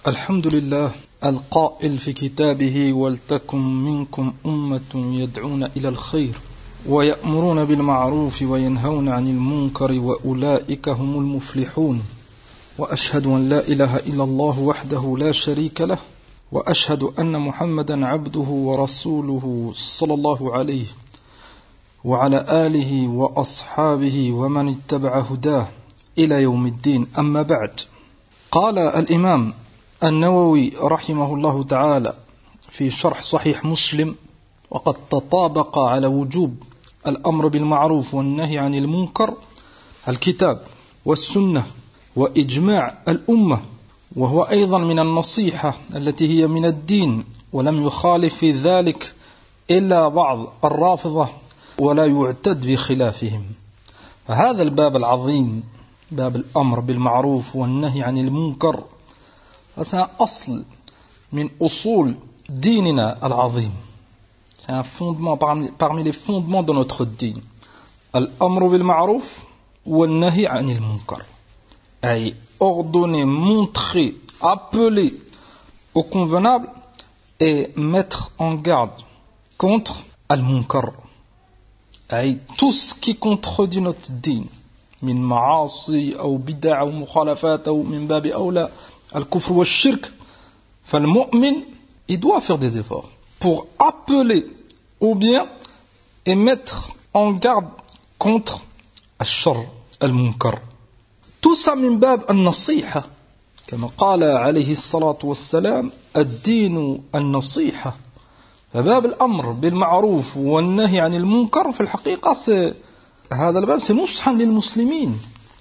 الحمد لله القائل في كتابه ولتكن منكم أمة يدعون إلى الخير ويأمرون بالمعروف وينهون عن المنكر وأولئك هم المفلحون وأشهد أن لا إله إلا الله وحده لا شريك له وأشهد أن محمدا عبده ورسوله صلى الله عليه وعلى آله وأصحابه ومن اتبع هداه إلى يوم الدين أما بعد. قال الإمام النووي رحمه الله تعالى في شرح صحيح مسلم: وقد تطابق على وجوب الأمر بالمعروف والنهي عن المنكر الكتاب والسنة وإجماع الأمة، وهو أيضا من النصيحة التي هي من الدين، ولم يخالف في ذلك إلا بعض الرافضة ولا يعتد بخلافهم. فهذا الباب العظيم، باب الأمر بالمعروف والنهي عن المنكر، c'est un asl min usul dinina al-azim. C'est un fondement parmi les fondements de notre din. Al-amru bil ma'ruf wa al-nahi 'anil munkar. Ay ordonner, montrer, appeler au convenable et mettre en garde contre al-munkar. Ay tout ce qui contredit notre din, min ma'asi ou bid'a ou mukhalafat ou min babi awla al-kufr wa shirk, fal-mu'min, il doit faire des efforts pour appeler au bien et mettre en garde contre al-shar, al-munkar. Tout ça min bab al-nasiha, كما قال عليه الصلاة والسلام: الدين النصيحة. فباب الأمر بالمعروف والنهي عن المنكر في الحقيقة هذا الباب نصحا للمسلمين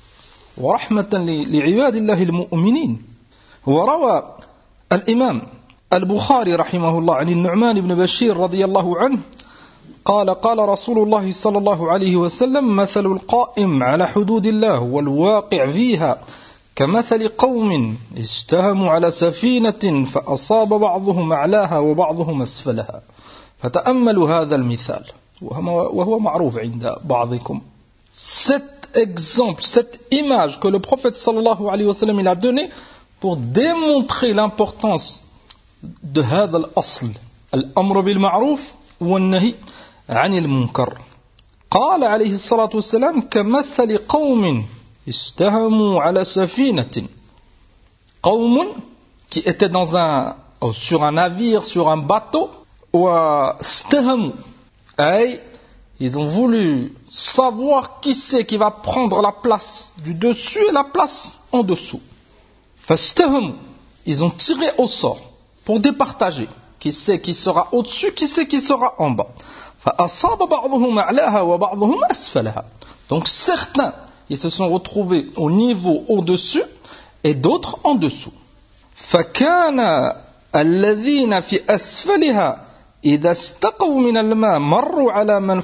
ورحمة لعباد الله المؤمنين. وروى الإمام البخاري رحمه الله عن النعمان بن بشير رضي الله عنه قال: قال رسول الله صلى الله عليه وسلم: مثل القائم على حدود الله والواقع فيها كمثل قوم استهموا على سفينة فأصاب بعضهم أعلاها وبعضهم أسفلها. فتأملوا هذا المثال وهو معروف عند بعضكم. Cet exemple, cette image que le prophète sallallahu alayhi wa sallam il a donné pour démontrer l'importance de هذا الأصل الأمر بالمعروف والنهي عن المنكر. قال عليه الصلاة والسلام: كمثل قوم استهموا على سفينة. قوم qui étaient sur un navire, sur un bateau, واستهموا أي ils ont voulu savoir qui c'est qui va prendre la place du dessus et la place en dessous. فاستهموا, ils ont tiré au sort pour départager qui c'est qui sera au-dessus, qui c'est qui sera en bas. فأصاب بعضهم أعلاها وبعضهم أسفلها. Donc certains ils se sont retrouvés au niveau au-dessus et d'autres en dessous. فكان الذين في أسفلها إذا استقوا من الماء مروا على من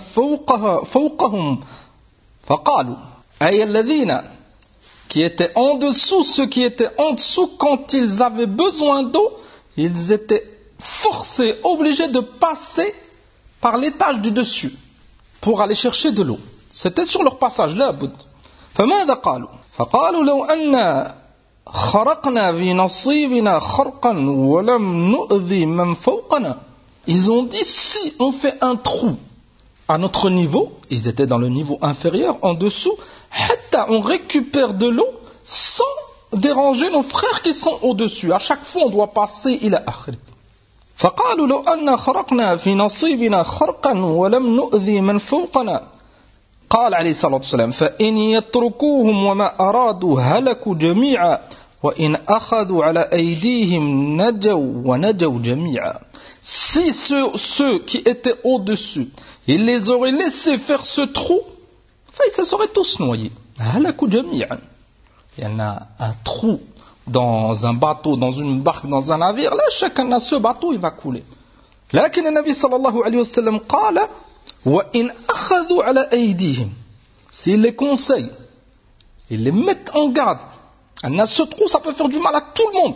فوقهم فقالوا أي الذين qui étaient en dessous, ceux qui étaient en dessous, quand ils avaient besoin d'eau, ils étaient forcés, obligés de passer par l'étage du dessus pour aller chercher de l'eau. C'était sur leur passage là. فماذا قالوا؟ فقالوا لو أن خرقنا في نصيبنا خرقا ولم نؤذي من فوقنا. Ils ont dit: si on fait un trou à notre niveau, ils étaient dans le niveau inférieur, en dessous, on récupère de l'eau sans déranger nos frères qui sont au-dessus. À chaque fois, on doit passer إلى آخره. فقالوا لو أن خرقنا في نصيبنا خرقا ولم نؤذي من فوقنا. قال عليه الصلاة والسلام: فإن يتركوهم وما أرادوا هلكوا جميعا وإن أخذوا على أيديهم نجوا ونجوا جميعا. Si ceux qui étaient au-dessus, ils les auraient laissés faire ce trou, ils se seraient tous noyés. هلكوا جميعا. Il y en a un trou dans un bateau, dans une barque, dans un navire, là chacun a ce bateau, il va couler. لكن النبي صلى الله عليه وسلم قال: وإن أخذوا على أيديهم. S'ils les conseillent, ils les mettent en garde. Ce trou, ça peut faire du mal à tout le monde.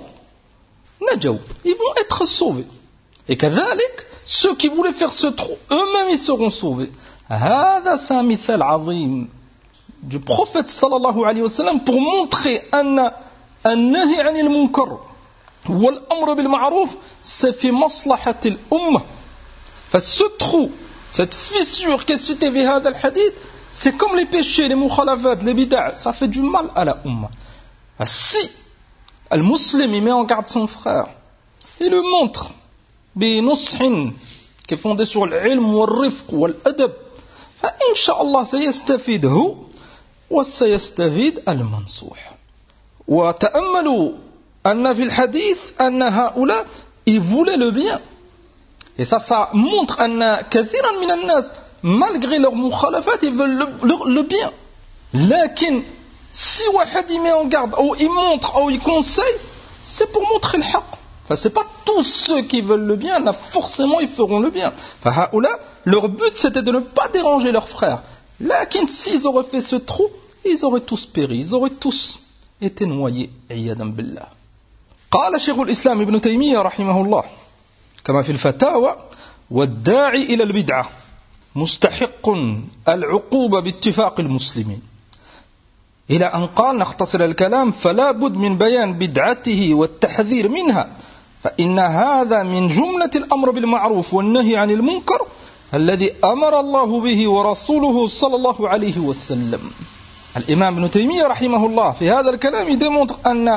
نجوا, ils vont être sauvés. Et كذلك, ceux qui voulaient faire ce trou, eux-mêmes ils seront sauvés. هذا مثال عظيم du prophète sallallahu alayhi wa sallam pour montrer أن النهي عن المنكر والأمر بالمعروف c'est في مصلحة الأمة. فce trou, cette fissure qui est citée في هذا الحديث, c'est comme les péchés, les mukhalafat, les bid'a, ça fait du mal à la Ummah. Si le musulman il met en garde son frère, il le montre بنصح qui est fondé sur l'ilm والرفق والأدب, فإن شاء الله سيستفيد هو وسيستفيد المنصوح. وتأملوا أن في الحديث أن هؤلاء ils voulaient le bien. Et ça montre أن كثيرا من الناس malgré leur mukhalafat ils veulent le bien. لكن si واحد il met en garde ou il montre ou il conseille, c'est pour montrer le haqq. Enfin, c'est pas tous ceux qui veulent le bien, là forcément ils feront le bien. Enfin, leur but c'était de ne pas déranger leurs frères. لكن s'ils auraient fait ce trou, ils auraient tous péri, ils auraient tous été noyés. عياذا بالله. قال شيخ الإسلام ابن تيمية رحمه الله كما في الفتاوى: والداعي إلى البدعة مستحق العقوبة باتفاق المسلمين. إلى أن قال نختصر الكلام: فلا بد من بيان بدعته والتحذير منها، فإن هذا من جملة الأمر بالمعروف والنهي عن المنكر الذي أمر الله به ورسوله صلى الله عليه وسلم. الإمام ابن تيمية رحمه الله في هذا الكلام il démontre أن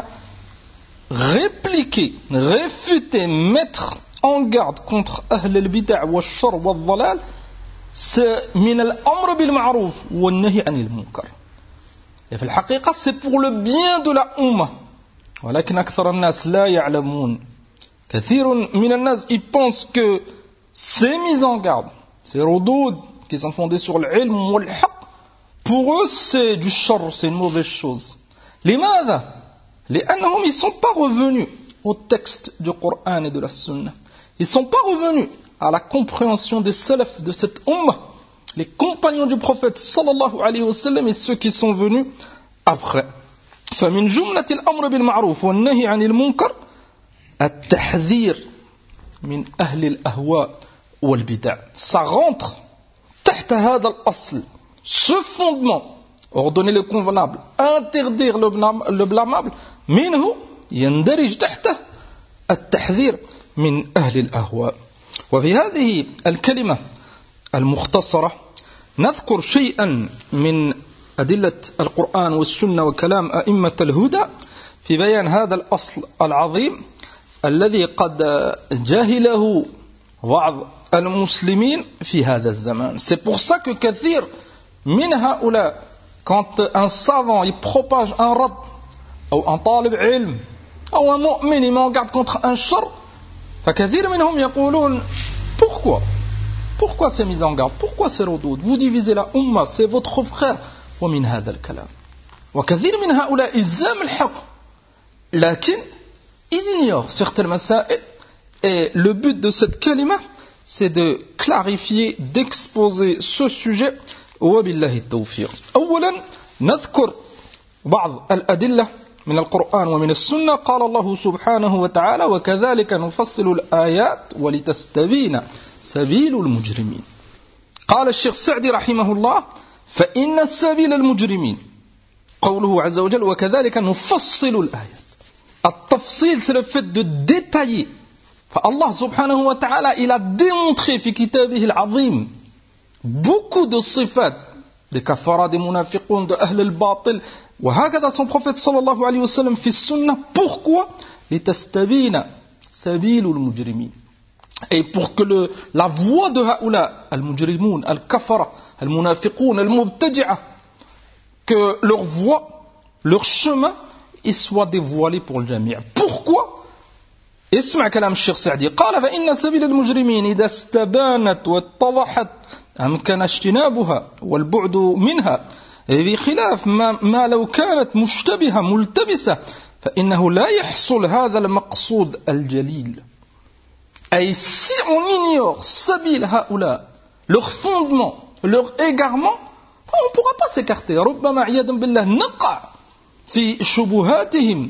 répliquer, réfuter, mettre en garde contre أهل البدع والشر والضلال c'est من الأمر بالمعروف والنهي عن المنكر. Et في الحقيقة c'est pour le bien de la Ummah. ولكن أكثر الناس لا يعلمون. كثير من الناس ils pensent que ces mises en garde, ces ردود qui sont fondées sur l'ilm والحق, pour eux c'est du shar, c'est une mauvaise chose. لماذا؟ لأنهم ils ne sont pas revenus au texte du Coran et de la Sunna. Ils ne sont pas revenus à la compréhension des salaf de cette Ummah, les compagnons du prophète sallallahu alayhi wa sallam et ceux qui sont venus après. فمن جملة الأمر بالمعروف والنهي عن المنكر التحذير من أهل الأهواء والبدع. Ça rentre تحت هذا الأصل, ce fondement, ordonner le convenable, interdire le blâmable, منه يندرج تحته التحذير من أهل الأهواء. وفي هذه الكلمة المختصرة نذكر شيئا من أدلة القرآن والسنة وكلام أئمة الهدى في بيان هذا الأصل العظيم الذي قد جاهله بعض المسلمين في هذا الزمان. C'est pour ça que كثير من هؤلاء, quand un savant il propage un rad ou un talib ilm ou un mu'min il met en garde contre un shar, فكثير منهم يقولون pourquoi c'est mis en garde, pourquoi c'est ردود, vous divisez la Ummah, c'est votre frère. ومن هذا الكلام وكثير من هؤلاء ils aiment الحق لكن ils ignorent certaines مسائل. Et le but de cette kalima c'est de clarifier, d'exposer ce sujet. وبالله التوفيق. أولا نذكر بعض الأدلة من القرآن ومن السنة. قال الله سبحانه وتعالى: وكذلك نفصل الآيات ولتستبين سبيل المجرمين. قال الشيخ السعدي رحمه الله: فإن سبيل المجرمين قوله عز وجل وكذلك نفصل الآيات. التفصيل c'est le fait de détailler. فالله سبحانه وتعالى il a démontré في كتابه العظيم beaucoup de صفات des kafaras, des munafiqun, de ahl al-batil, وهكذا son prophète sallallahu alayhi wa sallam في السنة. Pourquoi? لتستبين سبيل المجرمين. Et pour que la voix de haoula, al-mujrimoun, al-kafara, al-munafiqoun, al-mubtadi'a, que leur voix, leur chemin, il soit dévoilé pour le jami'. Pourquoi? اسمع كلام الشيخ سعدي. قال: فإن سبيل المجرمين إذا استبانت واتضحت أمكن اجتنابها والبعد منها بخلاف ما لو كانت مشتبهة ملتبسة فإنه لا يحصل هذا المقصود الجليل. Et si on ignore sabil haoula, leur fondement, leur égarement, on ne pourra pas s'écarter. ربما عياذا بالله نقع في شبهاتهم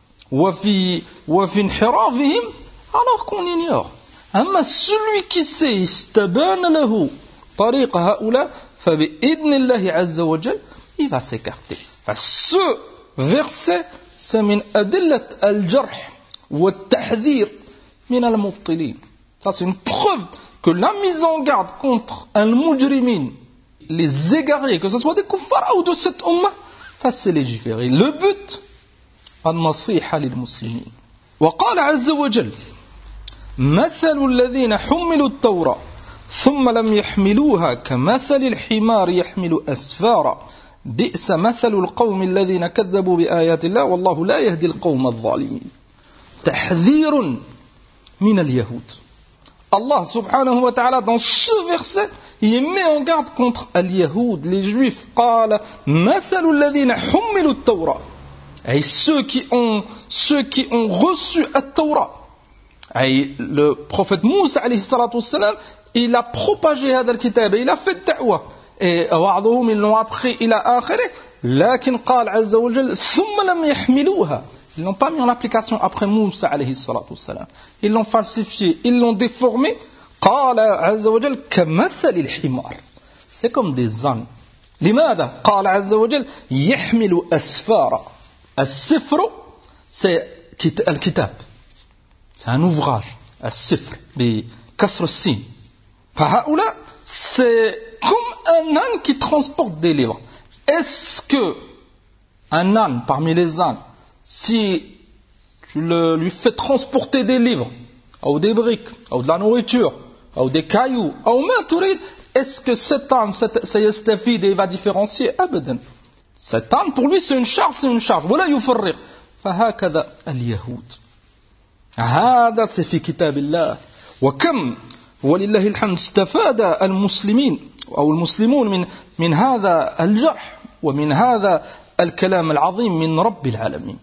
وفي انحرافهم alors qu'on ignore. أما celui qui sait استبان له طريق هؤلاء فبإذن الله عز وجل il va s'écarter. Ce verset c'est من أدلة الجرح والتحذير من المبطلين. Ça c'est une preuve que la mise en garde contre al-mujrimin, les égarés, que ce soit des kuffars ou de cette ummah, c'est légiférer. Le but, النصيحة للمسلمين. وقال عز وجل مثل الذين حملوا التوراة ثم لم يحملوها كمثل الحمار يحمل أسفارا بئس مثل القوم الذين كذبوا بآيات الله والله لا يهدي القوم الظالمين. تحذير من اليهود. Allah subhanahu wa ta'ala dans ce verset il met en garde contre al-Yahoud, les juifs. قال مثل الذين حملوا التوراة. Et ceux qui ont reçu التوراة. Et le prophète Moussa alayhi salatu wassalam, il a propagé هذا الكتاب, il a fait da'wah. Et بعضهم ils l'ont appris إلى آخره. لكن قال عز وجل ثم لم يحملوها. Ils l'ont pas mis en application après Moussa alayhi salatu wassalam. Ils l'ont falsifié, ils l'ont déformé. قال عز وجل كمثل الحمار. C'est comme des ânes. لماذا؟ قال عز وجل يحمل أسفارا. السفر c'est الكتاب. C'est un ouvrage. السفر بكسر السين. فهؤلاء c'est comme un âne qui transporte des livres. Est-ce que un âne parmi les ânes, si tu lui fais transporter des livres, ou des briques, ou de la nourriture, ou des cailloux, ou ma turid, est-ce que cet âne, سيستفيد et va différencier? أبدا. Cet âne, pour lui, c'est une charge, c'est une charge. ولا يفرق. فهكذا اليهود. هذا في كتاب الله. وكم ولله الحمد استفاد المسلمين أو المسلمون من هذا الجرح ومن هذا الكلام العظيم من رب العالمين.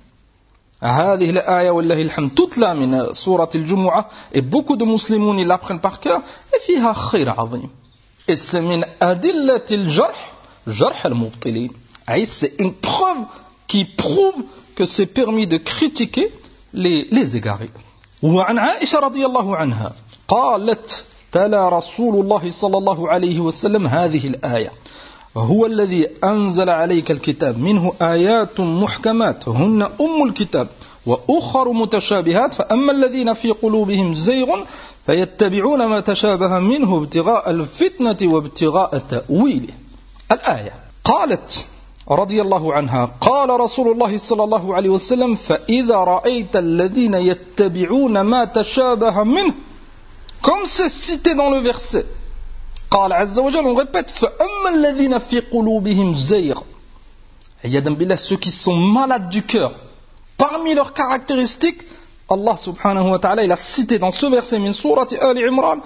هذه الآية والله الحمد تتلى من سورة الجمعة et beaucoup de musulmans ils l'apprennent par cœur et فيها خير عظيم. Et c'est من أدلة الجرح جرح المبطلين. C'est une preuve qui prouve que c'est permis de critiquer les égarés. وعن عائشة رضي الله عنها قالت تلا رسول الله صلى الله عليه وسلم هذه الآية هو الذي أنزل عليك الكتاب منه آيات محكمات هن الكتاب وأخر متشابهات فأما الذين في قلوبهم زيغ فيتبعون ما تشابه منه ابتغاء الفتنة وابتغاء تأويله. الآية قالت رضي الله عنها قال رسول الله صلى الله عليه وسلم فإذا رأيت الذين يتبعون ما تشابه منه comme c'est cité dans le verset قال عز وجل, on répète فأما الذين في قلوبهم زيغ. عياذا بالله, ceux qui sont malades du cœur, parmi leurs caractéristiques, Allah subhanahu wa ta'ala il a cité dans ce verset min surat Ali Imran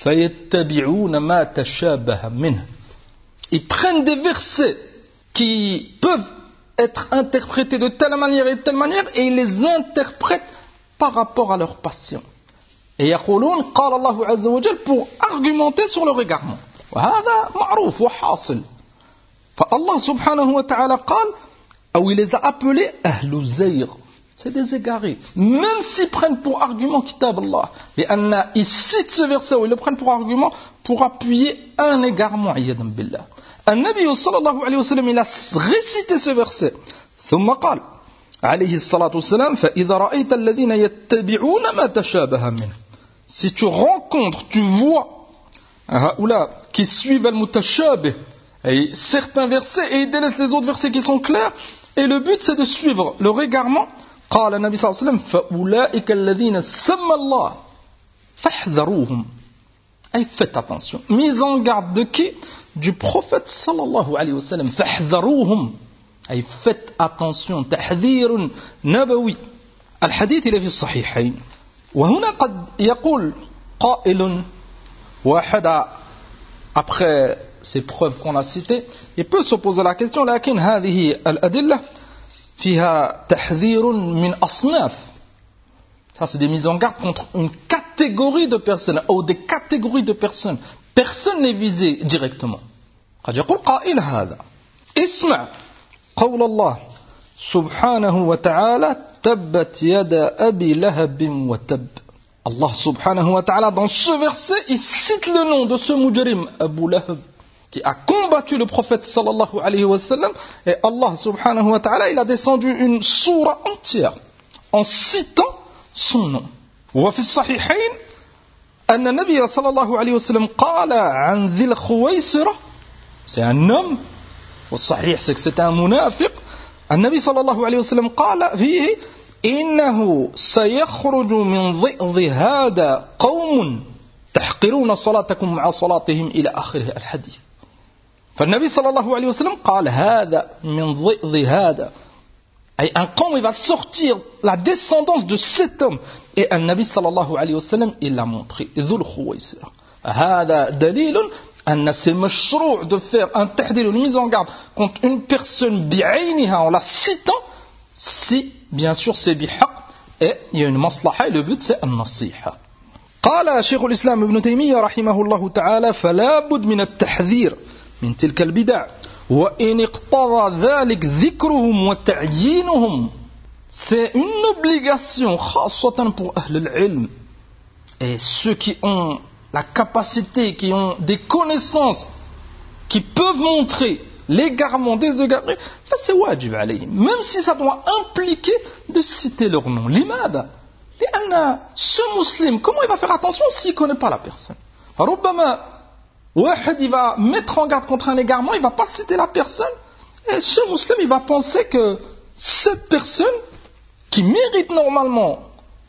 فيتبعون ما تشابه منه. Ils prennent des versets qui peuvent être interprétés de telle manière et de telle manière et ils les interprètent par rapport à leur passion. Et يقولون قال الله عز وجل pour argumenter sur leur égarement. وهذا معروف وحاصل. فالله سبحانه وتعالى قال ou il les a appelés أهل الزيغ. C'est des égarés. Même s'ils prennent pour argument Kitab Allah. Ils citent ce verset ou ils le prennent pour argument pour appuyer un égarement. عياذا بالله. النبي صلى الله عليه وسلم il a récité ce verset. ثم قال عليه الصلاة والسلام فإذا رأيت الذين يتبعون ما تشابه منه. Si tu rencontres, tu vois qui suivent al-mutashabih, certains versets et ils délaissent les autres versets qui sont clairs, et le but c'est de suivre leur égarement. قال النبي صلى الله عليه وسلم فأولئك الذين سمى الله فاحذروهم. Faites attention. Mise en garde de qui? Du prophète sallallahu alayhi wa sallam. فاحذروهم. Faites attention. تحذير نبوي. الحديث اللي في الصحيحين. وهنا قد يقول قائل واحد après ces preuves qu'on a citées, il peut se poser la question لكن هذه الأدلة فيها تحذير من أصناف. Ça c'est des mises en garde contre une catégorie de personnes ou des catégories de personnes. Personne n'est visé directement. قد يقول قائل هذا اسمع قول الله سبحانه وتعالى تبت يدا أبي لهب وتب. Allah subhanahu wa ta'ala dans ce verset il cite le nom de ce mujrim Abu Lahab qui a combattu le prophète sallallahu alayhi wa sallam, et Allah subhanahu wa ta'ala il a descendu une sourate entière en citant son nom. وفي الصحيحين أن النبي صلى الله عليه وسلم قال عن ذي الخويصرة, c'est un homme, والصحيح c'est que c'est un منافق. النبي صلى الله عليه وسلم قال فيه إنه سيخرج من ضئض هذا قوم تحقرون صلاتكم مع صلاتهم إلى آخره الحديث. فالنبي صلى الله عليه وسلم قال هذا من ضئض هذا, أي un qawm il va sortir, la descendance de cet homme. Et un Nabi sallallahu alayhi wa sallam, il l'a montré. Dhul Khuwaysira. هذا دليل أن c'est مشروع de faire un tahdil, une mise en garde contre une personne بعينها en la citant, si bien sûr c'est bihaq et il y a une maslaha et le but c'est النصيحة. قال شيخ الإسلام ابن تيمية رحمه الله تعالى فلا بد من التحذير من تلك البدع وإن اقتضى ذلك ذكرهم وتعيينهم. C'est une obligation خاصة pour أهل العلم et ceux qui ont la capacité, qui ont des connaissances, qui peuvent montrer l'égarement des égarés, c'est wajib alayhim, même si ça doit impliquer de citer leur nom. L'imada, ce musulman, comment il va faire attention s'il ne connaît pas la personne? ربما واحد il va mettre en garde contre un égarement, il ne va pas citer la personne, et ce musulman il va penser que cette personne qui mérite normalement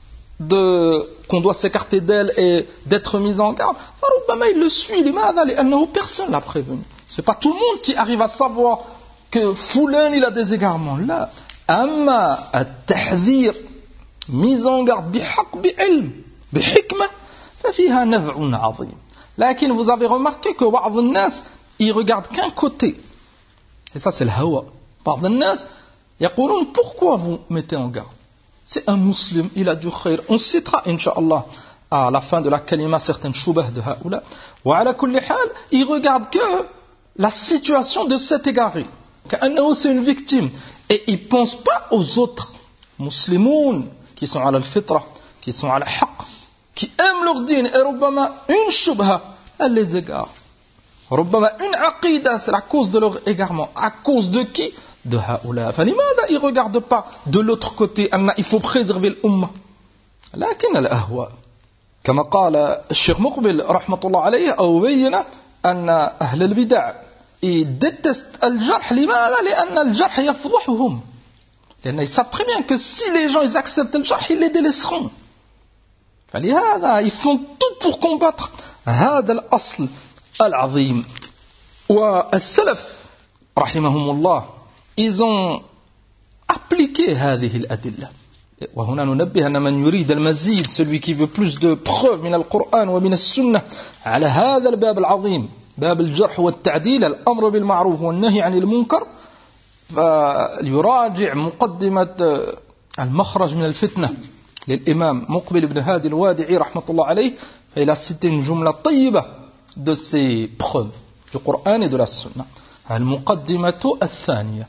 qu'on doit s'écarter d'elle et d'être mise en garde, il le suit, personne ne l'a prévenu. C'est pas tout le monde qui arrive à savoir que Foulan il a des égarements. Là, amma at-tahdhir, mise en garde, bihaq, bi'ilm, bihikma, fafiha naf'un 'azim. Lakin vous avez remarqué que ba'd an-nas, ils regardent qu'un côté. Et ça c'est le hawa. Ba'd an-nas yaqulun, pourquoi vous mettez en garde? C'est un musulman, il a du khair. On citera, incha'Allah, à la fin de la kalima, certaines choubah de haoula. Wa ala kulli hal, il regarde que la situation de cet égaré. Qu'annahu c'est une victime. Et il ne pense pas aux autres musulmans qui sont à al-fitra, qui sont à al-haqq, qui aiment leur dîn. Et rubbama, une choubha, elle les égare. Rubbama, une aqida, c'est la cause de leur égarement. À cause de qui? De haoula. فلماذا ils ne regardent pas de l'autre côté, il faut préserver l'umma. لكن الأهواء كما قال الشيخ مقبل رحمة الله عليه أو بين أن أهل البدع détestent الجرح. لماذا؟ لأن الجرح يفضحهم. لأن ils savent très bien que si les gens ils acceptent le jarh, ils les délaisseront. فلهذا ils font tout pour combattre هذا الأصل العظيم. والسلف رحمهم الله ils ont appliqué هذه الأدلة. وهنا ننبه أن من يريد المزيد, celui qui veut plus de preuves من القرآن ومن السنة على هذا الباب العظيم, باب الجرح والتعديل, الأمر بالمعروف والنهي عن المنكر, فليراجع مقدمة المخرج من الفتنة للإمام مقبل بن هادي الوادعي رحمة الله عليه. فإل a cité une jumla طيبة de ces preuves du Coran et de la Sunna. المقدمة الثانية.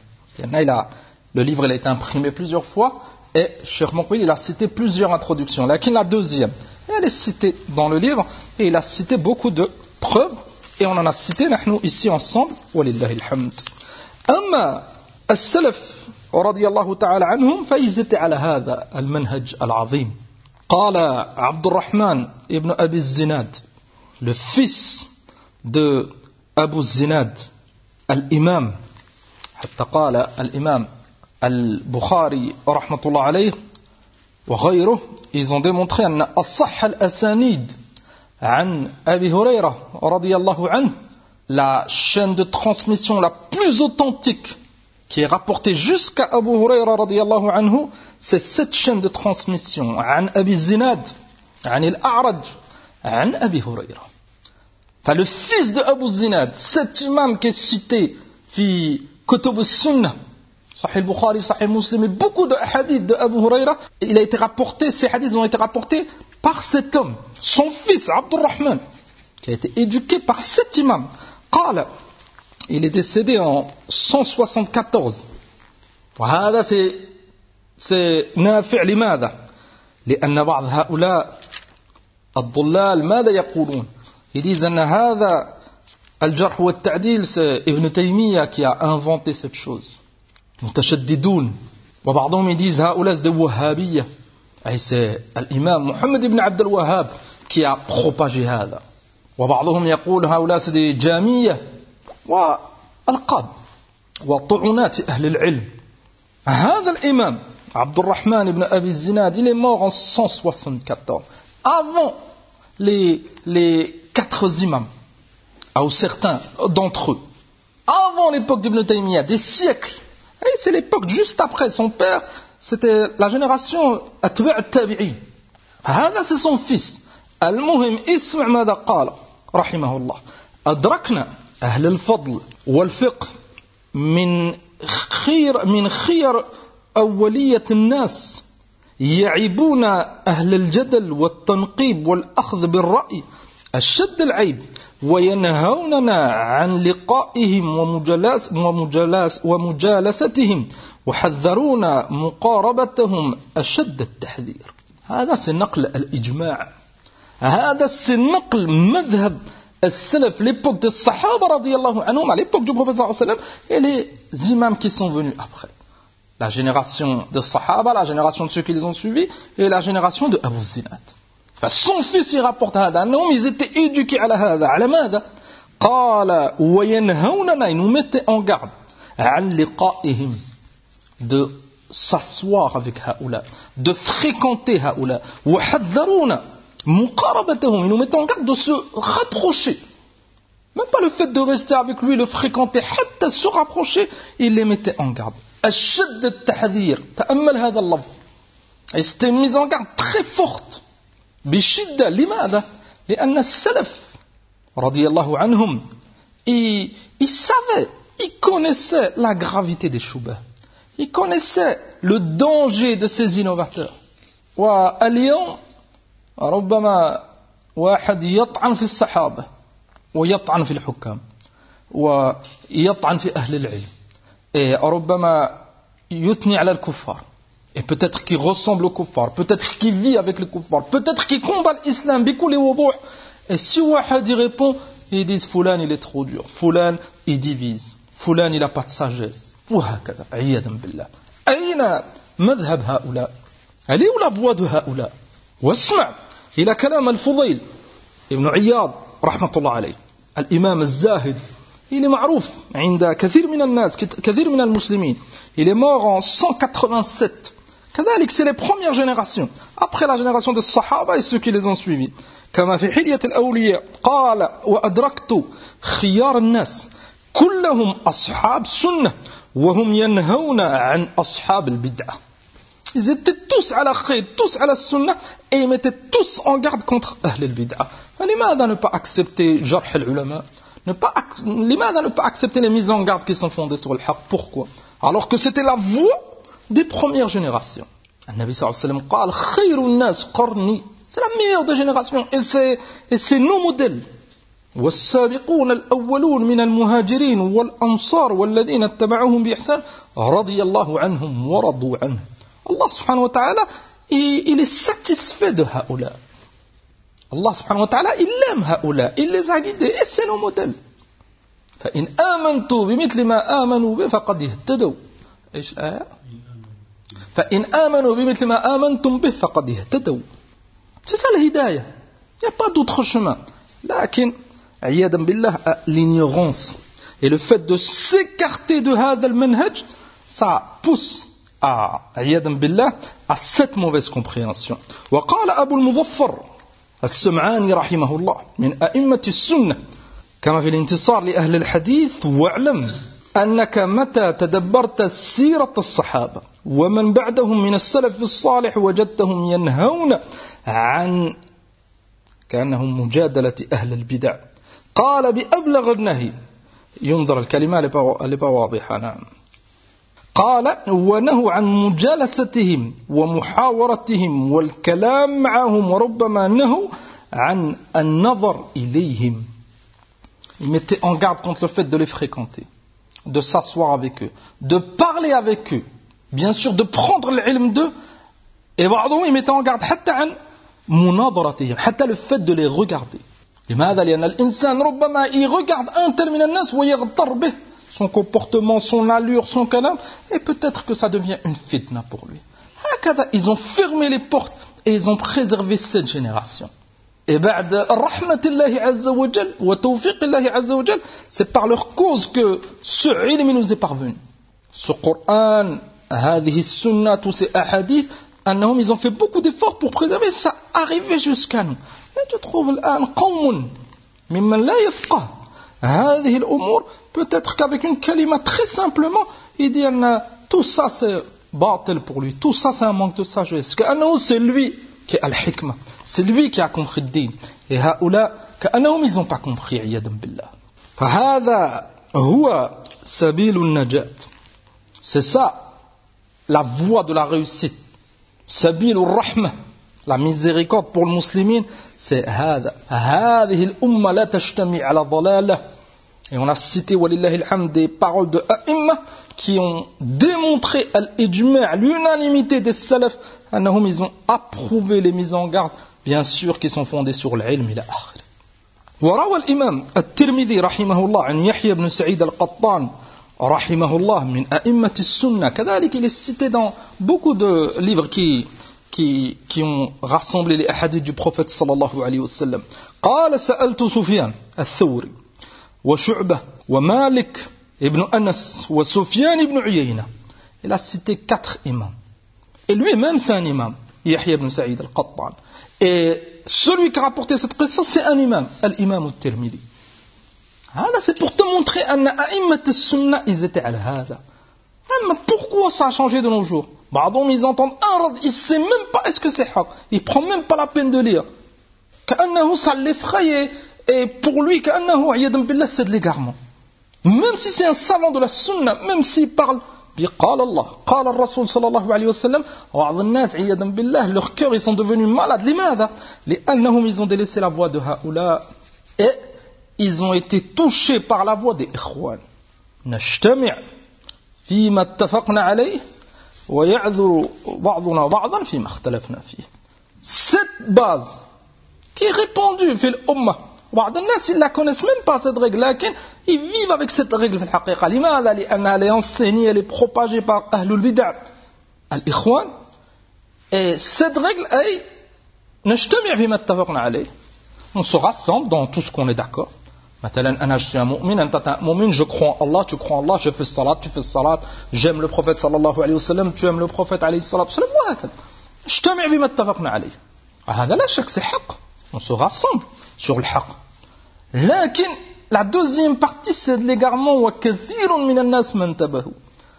Le livre il a été imprimé plusieurs fois et Cheikh Mouqbil il a cité plusieurs introductions. La deuxième, elle est citée dans le livre et il a cité beaucoup de preuves et on en a cité nous ici ensemble. Walillahi alhamd. Amma as-salaf رضي الله تعالى عنهم فإز على هذا المنهج العظيم. قال عبد الرحمن ابن أبي الزناد, le fils de Abu Zinad, الإمام, حتى قال الإمام البخاري رحمة الله عليه وغيره, ils ont démontré أن أصح الأسانيد عن أبي هريرة رضي الله عنه, la chaîne de transmission la plus authentique qui est rapportée jusqu'à Abu Hurayra رضي الله عنه, c'est cette chaîne de transmission عن أبي الزناد عن الأعرج عن أبي هريرة. Enfin, le fils de Abu Zinad, cet imam qui est cité في كتب السنة, Sahih al-Bukhari, Sahih Muslim, et beaucoup de hadiths de Abu Hurayra, il a été rapporté, ces hadiths ont été rapportés par cet homme, son fils Abdurrahman, qui a été éduqué par cet imam. قال, il est décédé en 174. وهذا c'est نافع لماذا؟ لأن بعض هؤلاء الضلال ماذا يقولون؟ Ils disent أن هذا الجرح والتعديل, c'est Ibn Taymiyyah qui a inventé cette chose. متشددون. وبعضهم ils disent هؤلاء c'est des wahhabiyya. Et c'est l'imam Mohammed ibn Abd al-Wahhab qui a propagé هذا. وبعضهم يقول هؤلاء سدي جامية والقاب وطعنات أهل العلم. هذا الإمام عبد الرحمن ibn Abi Zinad, il est mort en 174 avant les 4 imams, ou certains d'entre eux, avant l'époque d'Ibn Taymiyyah, des siècles. Et c'est l'époque juste après. Son père, c'était la génération Atba' al-Tabi'i. هذا c'est son fils. المهم اسمع ماذا قال رحمه الله. أدركنا أهل الفضل والفقه من خير أولية الناس يعيبون أهل الجدل والتنقيب والأخذ بالرأي أشد العيب وينهوننا عن لقائهم ومجالستهم وحذرونا مقاربتهم أشد التحذير. هذا سنقل الإجماع. هذا سنقل مذهب السلف l'époque des Sahaba radiyallahu anhum, à l'époque du prophète sallallahu alayhi wa sallam, et les imams qui sont venus après. La génération des Sahaba, la génération de ceux qui les ont suivis, et la génération de Abu Zinad. Son fils il rapporte هذا أنهم ils étaient éduqués على هذا. على ماذا؟ قال وينهوننا, ils nous mettaient en garde عن لقائهم, de s'asseoir avec هؤلاء, de fréquenter هؤلاء, وحذرونا مقاربتهم, ils nous mettaient en garde de se rapprocher. Même pas le fait de rester avec lui, le fréquenter, حتى se rapprocher, il les mettait en garde. أشد التحذير, تأمل هذا اللفظ. Et c'était une mise en garde très forte. بشدة. لماذا؟ لأن السلف رضي الله عنهم ils savaient, ils connaissaient la gravité des shubha, ils connaissaient le danger de ces innovateurs. واليوم ربما واحد يطعن في الصحابة ويطعن في الحكام ويطعن في أهل العلم ربما يثني على الكفار. Et peut-être qu'il ressemble aux kuffars, peut-être qu'il vit avec les kuffars, peut-être qu'il combat l'islam, bikoul et wuduh. Et si wahad y répond, ils disent Foulan il est trop dur, Foulan il divise, Foulan il n'a pas de sagesse. وهكذا عياذا بالله. أين مذهب هؤلاء؟ Elle est où la voix de هؤلاء؟ واسمع إلى كلام الفضيل ابن عياض رحمة الله عليه. الإمام الزاهد, il est معروف عند كثير من الناس, كثير من المسلمين. Il est mort en 187. كذلك c'est les premières générations, après la génération des Sahaba et ceux qui les ont suivis. كما في حلية الأولياء قال وأدركت خيار الناس كلهم أصحاب سنة وهم ينهون عن أصحاب البدعة. Ils étaient tous à la khayr, tous à la sunnah, et ils mettaient tous en garde contre أهل البدعة. فلماذا ne pas accepter جرح العلماء? لماذا ne pas accepter les mises en garde qui sont fondées sur le haqq? Pourquoi? Alors que c'était la voie des premières générations. النبي صلى الله عليه وسلم قال خير الناس قرني, c'est la meilleure des générations, et c'est nos modèles. والسابقون الأولون من المهاجرين والأنصار والذين اتبعوهم بإحسان رضي الله عنهم ورضوا عنه. Allah subhanahu wa ta'ala, il est satisfait de هؤلاء. Allah subhanahu wa ta'ala, il aime هؤلاء, il les a guidés, et c'est nos modèles. فإن آمنتوا بمثل ما آمنوا به فقد اهتدوا. إيش الآية؟ فإن آمنوا بمثل ما آمنتم به فقد اهتدوا. C'est ça la hidayah. Il n'y a pas d'autre chemin. لكن عياذا بالله, l'ignorance et le fait de s'écarter de هذا المنهج, ça pousse عياذا بالله à cette mauvaise compréhension. وقال أبو المظفر السمعاني رحمه الله من أئمة السنة كما في الانتصار لأهل الحديث واعلم أنك متى تدبرت سيرة الصحابة ومن بعدهم من السلف الصالح وجدتهم ينهون عن كأنهم مجادلة أهل البدع. قال بأبلغ النهي, ينظر الكلمة اللي واضحة, نعم. قال ونهوا عن مجالستهم ومحاورتهم والكلام معهم وربما نهوا عن النظر إليهم. Il mettait en garde contre le fait de les fréquenter, de s'asseoir avec eux, de parler avec eux, bien sûr de prendre l'ilm d'eux, et بعضهم il mettait en garde حتى عن مناظرتهم, حتى le fait de les regarder. لماذا؟ لأن الإنسان ربما il regarde un tel من الناس ويغتر به, son comportement, son allure, son kalam, et peut-être que ça devient une fitna pour lui. هكذا ils ont fermé les portes et ils ont préservé cette génération. Et بعد رحمة الله عز وجل وتوفيق الله عز وجل, c'est par leur cause que ce ilm nous est parvenu. Ce Coran, هذه السنة, tous ces hadiths, أنهم ils ont fait beaucoup d'efforts pour préserver ça, arriver jusqu'à nous. Et tu trouves الآن قوم ممن لا يفقه هذه الأمور, peut-être qu'avec une kalima très simplement, il dit tout ça c'est batil pour lui, tout ça c'est un manque de sagesse, كأنه c'est lui qui est al-hikmah, c'est lui qui a compris le din. Et هؤلاء كأنهم ils n'ont pas compris, عياذا بالله. فهذا هو سبيل النجاة. C'est ça la voie de la réussite. سبيل الرحمة, la miséricorde pour le musulman, c'est هذا. هذه الأمة لا تجتمع على ضلالة. Et on a cité, walillahi alhamd, des paroles de a'imma qui ont démontré al-ijma', l'unanimité des salafs, annahum, ils ont approuvé les mises en garde, bien sûr, qui sont fondées sur l'ilm ila akhir. وروى الإمام الترمذي رحمه الله عن يحيى بن سعيد القطان رحمه الله من أئمة السنة. كذلك il est cité dans beaucoup de livres qui ont rassemblé les hadiths du prophète sallallahu alayhi wa sallam. قال سألت سفيان الثوري وشعبة ومالك ابن أنس وسفيان بن عيينة. Il a cité 4 imams. Et lui-même c'est un imam, Yahya ibn Sa'id al-Qattan. Et celui qui a rapporté cette qissa, c'est un imam, l'imam al-Tirmidhi. Là, c'est pour te montrer qu'A'immat al-Sunnah, ils étaient à hada. Mais pourquoi ça a changé de nos jours? Ils entendent un rad, ils ne savent même pas est-ce que c'est haq. Ils ne prennent même pas la peine de lire. Qu'annahu, ça l'effraie. Et pour lui, qu'annahu, ayyadam billah, c'est de l'égarement. Même si c'est un savant de la Sunnah, même s'il parle, قال الله قال الرسول صلى الله عليه وسلم, وبعض الناس عياذا بالله leurs cœurs ils sont devenus malades. لماذا؟ لأنهم ils ont délaissé la voie de هؤلاء et ils ont été touchés par la voie des ikhwan. نجتمع فيما اتفقنا عليه ويعذر بعضنا بعضا فيما اختلفنا فيه. Cette base qui est répandue في الأمة, بعض الناس ils la connaissent même pas cette règle, لكن ils vivent avec cette règle في الحقيقة. لماذا؟ لأنها elle est enseignée, elle est propagée par أهل البدع الإخوان. Et cette règle est نجتمع فيما اتفقنا عليه. On se rassemble dans tout ce qu'on est d'accord. مثلا أنا je suis un mu'min, أنت un mu'min, je crois en Allah, tu crois en Allah, je fais salat, tu fais salat, j'aime le prophète sallallahu alayhi wa sallam, tu aimes le prophète alayhi salatu wa sallam, وهكذا. نجتمع فيما اتفقنا عليه. هذا لا شك c'est حق. On se rassemble sur le haq. لكن la deuxième partie c'est de l'égarement. وكثير من الناس ما انتبهوا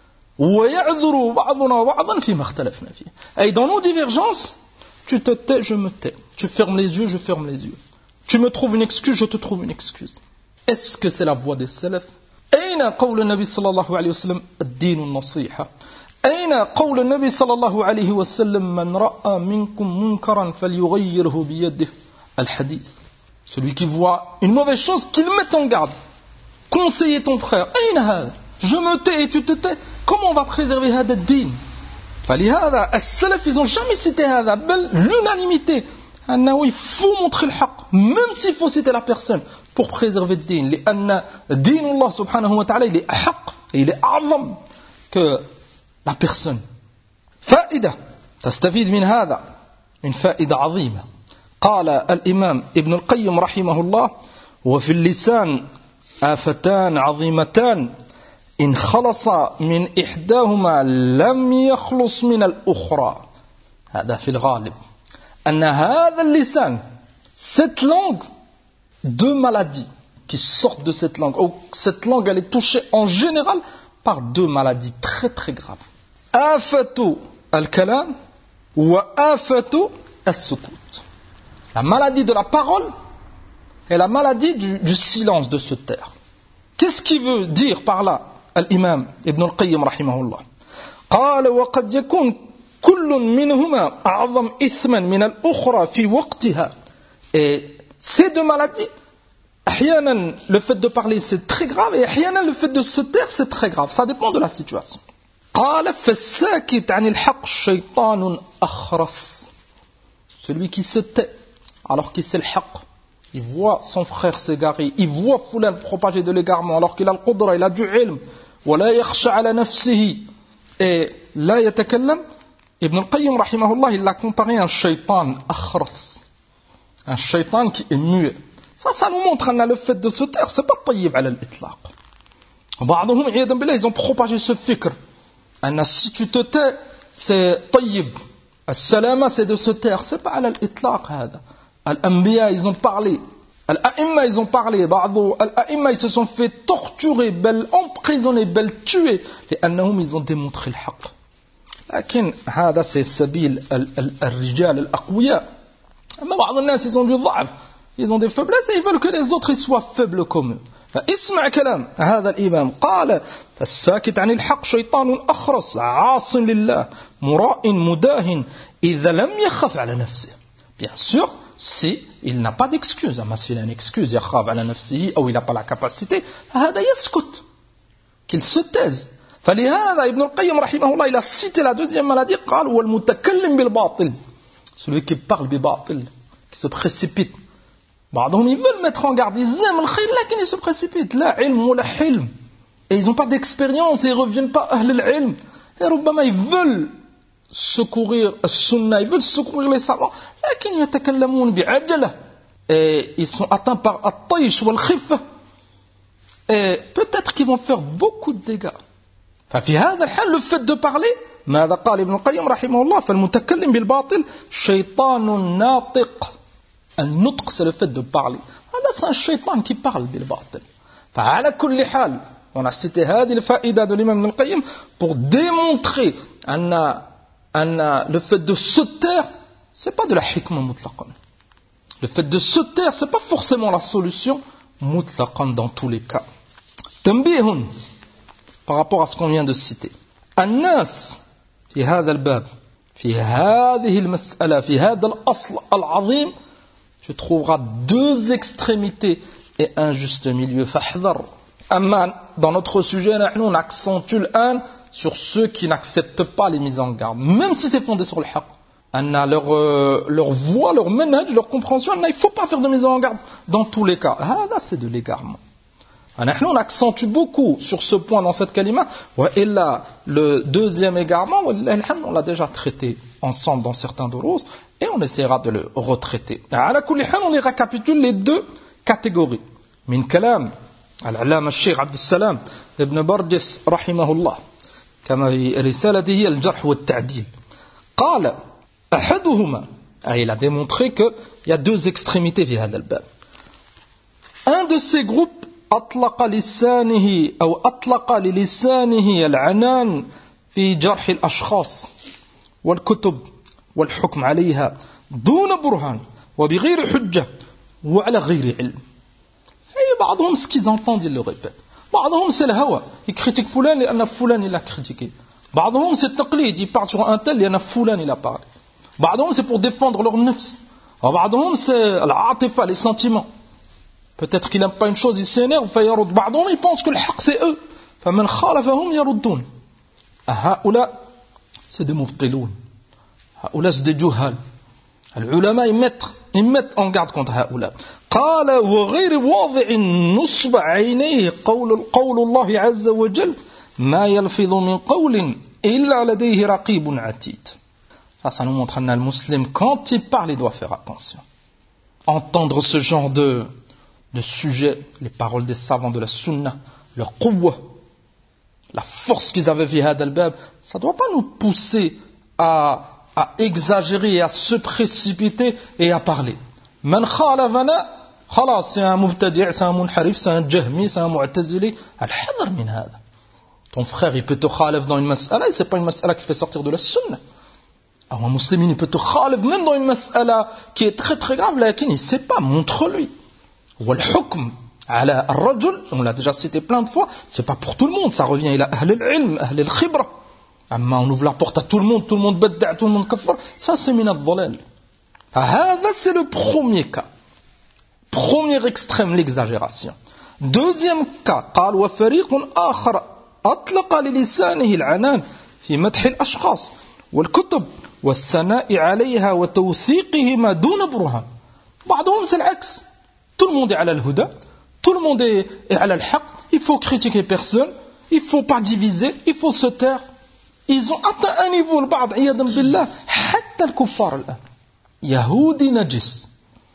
ويعذر بعضنا بعضا فيما اختلفنا فيه. Et dans nos divergences, tu te tais, je me tais. Tu fermes les yeux, je ferme les yeux. Tu me trouves une excuse, je te trouve une excuse. Est-ce que c'est la voie des salafs? أين قول النبي صلى الله عليه وسلم الدين النصيحة؟ أين قول النبي صلى الله عليه وسلم من رأى منكم منكرا فليغيره بيده؟ الحديث. Celui qui voit une mauvaise chose, qu'il mette en garde. Conseiller ton frère. Je me tais et tu te tais. Comment on va préserver هذا الدين? فلهذا السلف ils n'ont jamais cité هذا, بل l'unanimité. Il faut montrer le haq, même s'il faut citer la personne, pour préserver le din. لأن دين الله سبحانه وتعالى il est haq, il est أعظم que la personne. فائدة تستفيد من هذا, une فائدة عظيمة. قال الإمام ابن القيم رحمه الله وفي اللسان آفتان عظيمتان إن خلص من إحداهما لم يخلص من الأخرى. هذا في الغالب أن هذا اللسان, cette langue, deux maladies qui sortent de cette langue, ou cette langue elle est touchée en général par deux maladies très très graves. آفة الكلام وآفة السكوت. La maladie de la parole et la maladie du silence, de se taire. Qu'est-ce qu'il veut dire par là l'imam Ibn al-Qayyim rahimahullah? قال وقد يكون كل منهما أعظم إثما من الأخرى في وقتها. Et ces deux maladies, أحيانا le fait de parler c'est très grave et أحيانا le fait de se taire c'est très grave. Ça dépend de la situation. قال فالساكت عن الحق شيطان أخرس. Celui qui se tait alors qu'il sait le haq, il voit son frère s'égarer, il voit Foulan propager de l'égarement alors qu'il a le qudra, il a du ilm, ولا يخشى على نفسه et لا يتكلم, Ibn al-Qayyim, rahimahullah, il l'a comparé à un shaitan akhras. Un shaitan qui est muet. Ça nous montre que le fait de se taire, c'est pas tayyib ala al-itlaq. بعضهم عياذا بالله, ils ont propagé ce fikr. Si tu te tais, c'est tayyib. Al-salama, c'est de se taire. C'est pas ala al-itlaq, هذا. Al-anbiya, ils ont parlé. Al-a'imma, ils ont parlé. Al-a'imma, ils se sont fait torturer, bel emprisonner, bel tuer. لأنهم, ils ont démontré le haqq. لكن هذا c'est سبيل الرجال الأقوياء. أما بعض الناس, ils ont du ضعف. Ils ont des faiblesses et ils veulent que les autres ils soient faibles comme eux. فاسمع كلام هذا الإمام قال الساكت عن الحق شيطان أخرس عاص لله مراء مداهن إذا لم يخف على نفسه. Bien sûr, si il n'a pas d'excuse, mais s'il a une excuse, يخاف على نفسه ou il n'a pas la capacité, هذا يسكت, qu'il se taise. فلهذا ابن القيم رحمه الله, il a cité la deuxième maladie, قال والمتكلم بالباطل, celui qui parle بالباطل, qui se précipite. بعضهم ils veulent mettre en garde, ils aiment le khayr, mais ils se précipitent. La ilm ou la hilm. Et ils n'ont pas d'expérience, et ils ne reviennent pas à l'ilm. Et ربما ils veulent secourir le sunnah, ils veulent secourir les savants, mais ils يتكلمون بعجلة. Et ils sont atteints par الطيش والخفة. Et peut-être qu'ils vont faire beaucoup de dégâts. ففي هذا الحال, le fait de parler, ماذا قال ابن القيم رحمه الله, فالمتكلم بالباطل شيطان ناطق. Un nutq, c'est le fait de parler. C'est un shaitan qui parle بالباطل. فعلى كل حال, on a cité هذه الفائدة de l'imam Ibn al-Qayyim pour démontrer le fait de se taire, c'est pas de la hikmah mutlaqan. Le fait de se taire, c'est pas forcément la solution mutlaqan dans tous les cas. تنبيه par rapport à ce qu'on vient de citer. الناس في هذا الباب في هذه المسألة في هذا الأصل العظيم, tu trouveras deux extrémités et un juste milieu. فاحذر. أما dans notre sujet, on accentue l'un sur ceux qui n'acceptent pas les mises en garde, même si c'est fondé sur le haqq. Leur voix, leur manhaj, leur compréhension, il ne faut pas faire de mise en garde dans tous les cas. Là, c'est de l'égarement. On accentue beaucoup sur ce point dans cette kalima. Et là, le deuxième égarement, on l'a déjà traité ensemble dans certains durus, et on essaiera de le retraiter. On les récapitule les deux catégories. Min kalam al-allama al-sheikh Abdussalam ibn Barjis rahimahullah, كما في رسالته الجرح والتعديل. قال أحدهما, il a démontré qu'il y a deux extrémités في هذا الباب. Un de ces groupes أطلق للسانه العنان في جرح الأشخاص والكتب والحكم عليها دون برهان وبغير حجة وعلى غير علم. Et بعضهم ce qu'ils entendent, ils le répètent. بعضهم c'est le hawa, il critique Foulan لأن Foulan il a critiqué. بعضهم c'est taqlid, il parle sur un tel لأن Foulan il a parlé. بعضهم c'est pour défendre leur nafs. بعضهم c'est l'atifa, les sentiments. Peut-être qu'il n'aime pas une chose, il s'énerve, فيرد. بعضهم ils pensent que le haq c'est eux. فمن خالفهم يردون. هؤلاء c'est des mubtiloun. هؤلاء c'est des juhal. العلماء ils mettent en garde contre هؤلاء. قال وغير واضع نصب عينيه قول الله عز وجل ما يلفظ من قول إلا لديه رقيب عتيد. Ça nous montre que le musulman, quand il parle, il doit faire attention. Entendre ce genre de sujet, les paroles des savants de la sunna, leur quwwa, la force qu'ils avaient fi hada al-bab, ça ne doit pas nous pousser à exagérer, à se précipiter et à parler. Man khalafana, khalas, c'est un mubtadi', c'est un munharif, c'est un jahmi, c'est un mu'tazili. Al-hadar min hada. Ton frère, il peut te khalaf dans une mas'ala, et c'est pas une mas'ala qui fait sortir de la sunna. Un musulman, il peut te khalaf même dans une mas'ala qui est très très grave, mais il ne sait pas, montre-lui. Wal-hukm ala ar-rajul, on l'a déjà cité plein de fois, c'est pas pour tout le monde, ça revient à ahl al-ilm, ahl al-khibra. Amma on ouvre la porte à tout le monde badda', tout le monde kafar, ça c'est min ad-dhalal. Hada c'est le premier cas. Premier extrême, l'exagération. Deuxième cas, قال وفريق آخر أطلق للسانه العنان في مدح الأشخاص والكتب والثناء عليها وتوثيقهما دون برهان. بعضهم c'est العكس. Tout le monde est على الهدى, tout le monde est على الحق, il faut critiquer personne, il faut pas diviser, il faut se taire. ils ont atteint un niveau البعض عياذا بالله حتى الكفار الآن يهودي نجس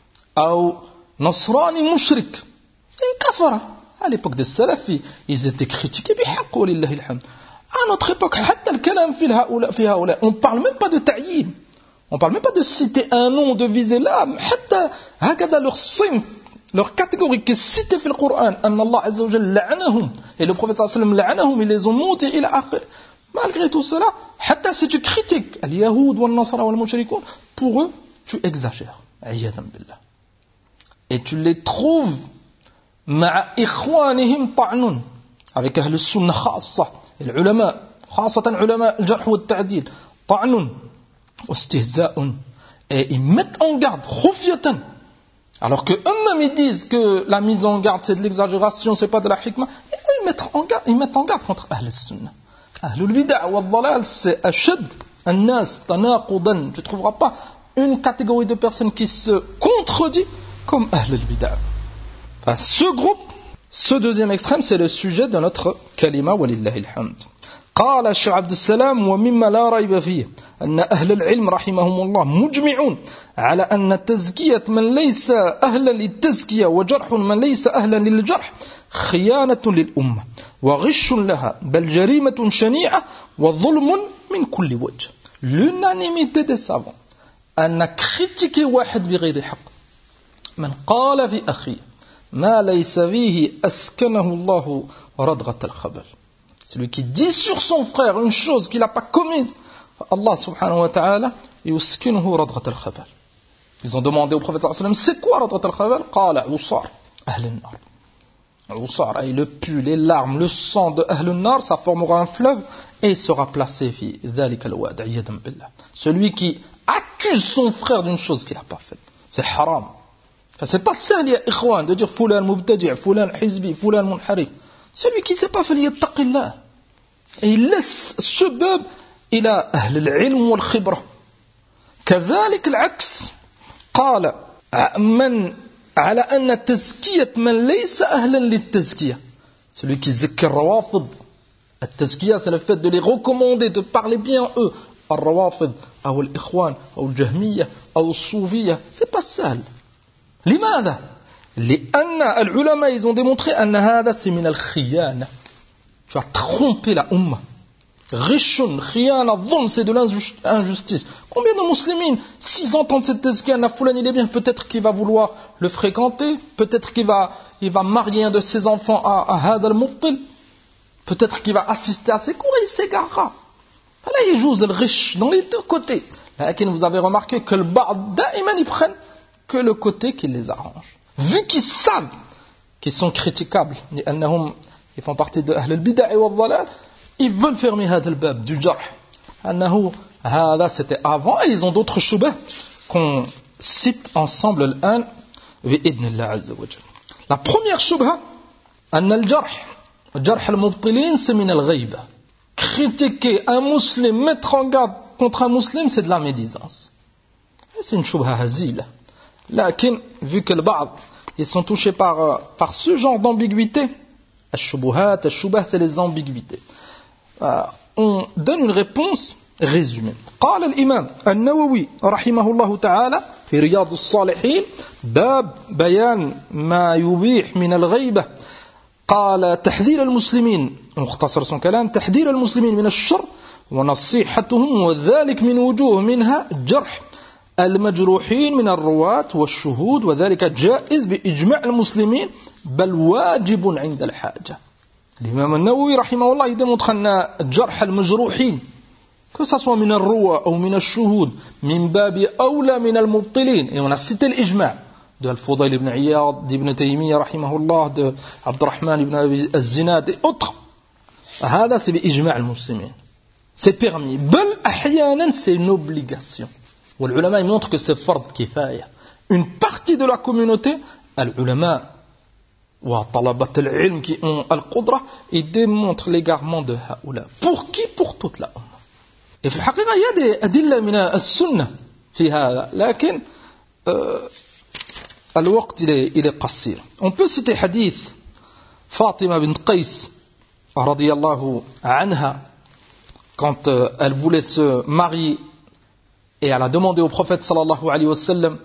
أو نصراني مشرك كفر à l'époque des salafis ils étaient critiqués بحق ولله الحمد à notre époque حتى الكلام في هؤلاء on parle même pas de تعيين on parle même pas de citer un nom de viser là حتى هكذا leur صنف leur catégorie qui est citée في القرآن أن الله عز وجل لعنهم et le prophète صلى الله عليه وسلم لعنهم ils les ont montés إلى آخر. Malgré tout cela, حتى si tu critiques اليهود والنصارى والمشركون, pour eux, tu exagères. عياذا بالله. Et tu les trouves مع إخوانهم طعن avec أهل السنة خاصة العلماء خاصة علماء الجرح والتعديل طعن واستهزاء et ils mettent en garde خفية alors que eux-mêmes ils disent que la mise en garde c'est de l'exagération, c'est pas de la hikmah, et ils mettent en garde contre أهل السنة. أهل البدع والضلال c'est أشد الناس تناقضا. Tu ne trouveras pas une catégorie de personnes qui se contredit comme أهل البدع. Enfin, ce groupe, ce deuxième extrême, c'est le sujet de notre kalima ولله الحمد. قال الشيخ عبد السلام ومما لا ريب فيه أن أهل العلم رحمهم الله مجمعون على أن تزكية من ليس أهلا للتزكية وجرح من ليس أهلا للجرح خيانة للأمة وغش لها بل جريمة شنيعة وظلم من كل وجه. L'unanimité des savants أن critiquer واحد بغير حق من قال في أخيه ما ليس فيه أسكنه الله ردغة الخبل. Celui qui dit sur son frère une chose qu'il n'a pas commise, Allah subhanahu wa ta'ala yuskinuhu radghat al-khabal. Ils ont demandé au prophète sallallahu alayhi wa sallam, c'est quoi radghat al-khabal? Qala usar ahl an-nar. Usar, le pu, les larmes, le sang de ahl an-nar, ça formera un fleuve et sera placé fi dhalik al-wad, ayyadan billah. Celui qui accuse son frère d'une chose qu'il n'a pas faite, c'est haram. Enfin, c'est pas ça, ya ikhwan, de dire fulan mubtadi', fulan hizbi, fulan munharif. Celui qui ne sait pas faire yattaqillah. Et il laisse ce bab إلى أهل العلم والخبرة. كذلك العكس قال من على أن تزكية من ليس أهلا للتزكية. Celui qui zikr rawafid. التزكية c'est le fait de les recommander, de parler bien eux. الروافض أو الإخوان أو الجهمية أو الصوفية. C'est pas sale. لماذا؟ لأن العلماء ils ont démontré أن هذا c'est من الخيانة. Tu as trompé la Ummah. Rishun, khiyana, dhulm, c'est de l'injustice. Combien de musulmans, s'ils entendent cette tazkiya, Nafoulan il est bien, peut-être qu'il va vouloir le fréquenter, peut-être qu'il va marier un de ses enfants à Hada al-Mubtil, peut-être qu'il va assister à ses cours et il s'égarera. Là, il joue le riche dans les deux côtés. Là, vous avez remarqué que le ba'd, da'iman, ils prennent que le côté qui les arrange. Vu qu'ils savent qu'ils sont critiquables, ils font partie de Ahl al-Bid'a wa al-Dhalal, ils veulent fermer هذا الباب du jarh. أنه هذا c'était avant et ils ont d'autres shubah qu'on cite ensemble الآن بإذن الله عز وجل. La première shubha أن الجرح جرح المبطلين c'est من الغيبة. Critiquer un musulman, mettre en garde contre un musulman, c'est de la médisance. C'est une shubha hazila. لكن vu que le ba'd ils sont touchés par ce genre d'ambiguïté, الشبهات الشبه c'est les ambiguïtés. On donne une réponse résumée. قال الإمام النووي رحمه الله تعالى في رياض الصالحين باب بيان ما يبيح من الغيبة قال تحذير المسلمين مختصر son كلام تحذير المسلمين من الشر ونصيحتهم وذلك من وجوه منها جرح المجروحين من الرواة والشهود وذلك جائز بإجماع المسلمين بل واجب عند الحاجة. L'imam al-Nawawi, rahimahullah, il démontre un jarh al-majrouhin, que ça soit min al-ruwa ou min al-shuhud, min babi awla min al-mubtilin. Et on a cité l'ijma' de Al-Fudayl ibn Iyad, d'Ibn Taymiyyah, rahimahullah, de Abdurrahman ibn Abi az-Zinad et autres. Hada, c'est l'ijma' al-muslimin. C'est permis. Bal ahyanan, c'est une obligation. Ou l'ulama, ils montrent que c'est fard kifaya. Une partie de la communauté, l'ulama, وطلبة العلم qui ont القدرة et démontrent l'égarement de هؤلاء. Pour qui? Pour toute la Ummah. Et في الحقيقة il y a des أدلة من السنة في هذا لكن الوقت il est قصير. On peut citer حديث فاطمة بنت قيس رضي الله عنها quand elle voulait se marier et elle a demandé au prophète sallallahu alayhi wa sallam,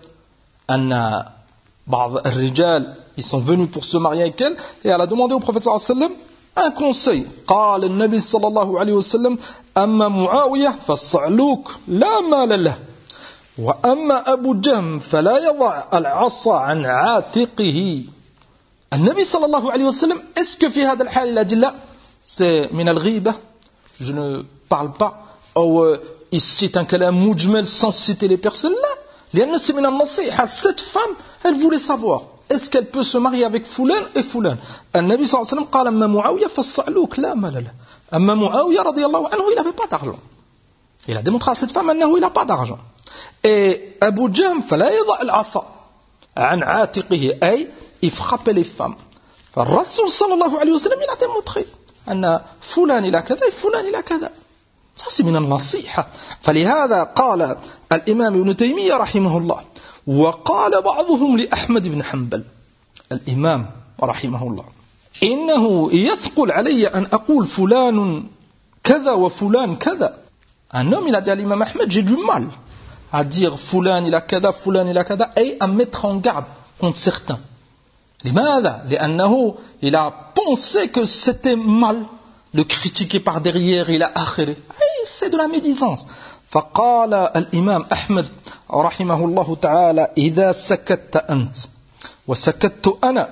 ils sont venus pour se marier avec elle, et elle a demandé au prophète sallallahu alayhi wa sallam un conseil. قال النبي صلى الله عليه وسلم أما معاوية فالصعلوك لا مال له وأما أبو جهم فلا يضع العصا عن عاتقه. النبي صلى الله عليه وسلم, est-ce que في هذا الحال il a dit là c'est من الغيبة, je ne parle pas, ou il cite un kalam mujmal sans citer les personnes là, لأن c'est من النصيحة. Cette femme elle voulait savoir est-ce qu'elle peut se marier avec Fulan et Fulan. النبي صلى الله عليه وسلم قال أما معاوية فالصعلوك لا مال له. أما معاوية رضي الله عنه il n'avait pas d'argent. Il a démontré à cette femme أنه il n'a pas d'argent. Et Abu Jahm فلا يضع العصا عن عاتقه, أي il frappait les femmes. فالرسول صلى الله عليه وسلم il a démontré أن فلان إلى كذا فلان إلى كذا. Ça c'est من النصيحة. فلهذا قال الإمام ابن تيمية رحمه الله وقال بعضهم لأحمد بن حنبل الإمام رحمه الله إنه يثقل علي أن أقول فلان كذا وفلان كذا. Un homme il a dit à l'imam Ahmed, j'ai du mal à dire فلان إلى كذا فلان إلى كذا, et à mettre en garde contre certains. لماذا؟ لأنه il a pensé que c'était mal le critiquer par derrière إلى آخره. C'est de la médisance. فقال الإمام أحمد رحمه الله تعالى إذا سكت أنت وسكت أنا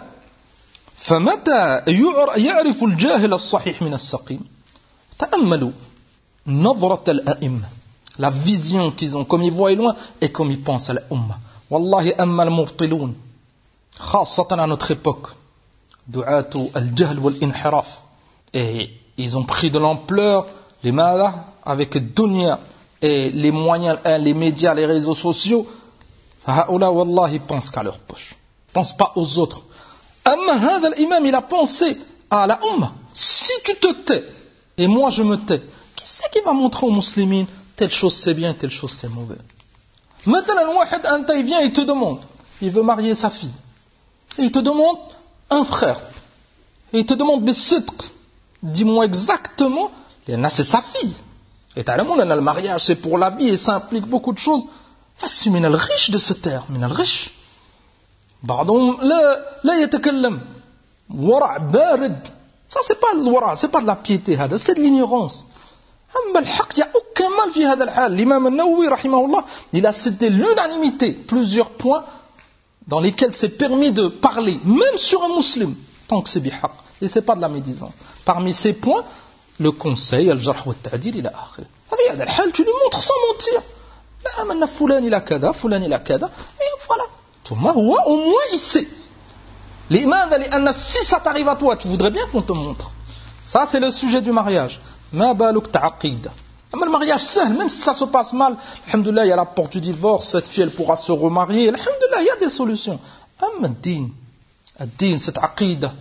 فمتى يعرف الجاهل الصحيح من السقيم. تأملوا نظرة الأئمة, la vision qu'ils ont, comme ils voient loin et comme ils pensent à l'umma. والله أما المبطلون خاصة à notre époque دعاة الجهل والانحراف, et ils ont pris de l'ampleur les malades avec dunya et les moyens, les médias, les réseaux sociaux. فهؤلاء والله ils pensent qu'à leur poche, ils pensent pas aux autres. أما هذا الإمام il a pensé à la umma. Si tu te tais et moi je me tais, qui c'est qui va montrer aux musulmans telle chose c'est bien, telle chose c'est mauvais. Maintenant واحد أنت il vient et te demande, il veut marier sa fille, et il te demande un frère, et il te demande بالصدق, dis-moi exactement, c'est sa fille. Et le mariage c'est pour la vie et ça implique beaucoup de choses. C'est من الغش de ce terme, من الغش. بعضهم لا يتكلم ورع بارد. Ça c'est pas le wara, c'est pas de la piété, c'est de l'ignorance. أما الحق, il y a aucun mal في هذا الحال. L'imam An-Nawawi رحمه الله, il a cité l'unanimité, plusieurs points dans lesquels c'est permis de parler, même sur un musulman, tant que c'est bihaq. Et c'est pas de la médisance. Parmi ces points, le conseil, al-jarh wa al-ta'dil ila akhir. في هذا الحال, tu lui montres sans mentir. لا أمنا فلان إلى كذا فلان إلى كذا, et voilà. ثم هو au moins il sait. لماذا؟ لأن si ça t'arrive à toi, tu voudrais bien qu'on te montre. Ça c'est le sujet du mariage. ما بالك تعقيدة. أما le mariage سهل, même si ça se passe mal, alhamdoulilah, il y a la porte du divorce, cette fille elle pourra se remarier, alhamdoulilah, il y a des solutions. أما الدين, cette aqida,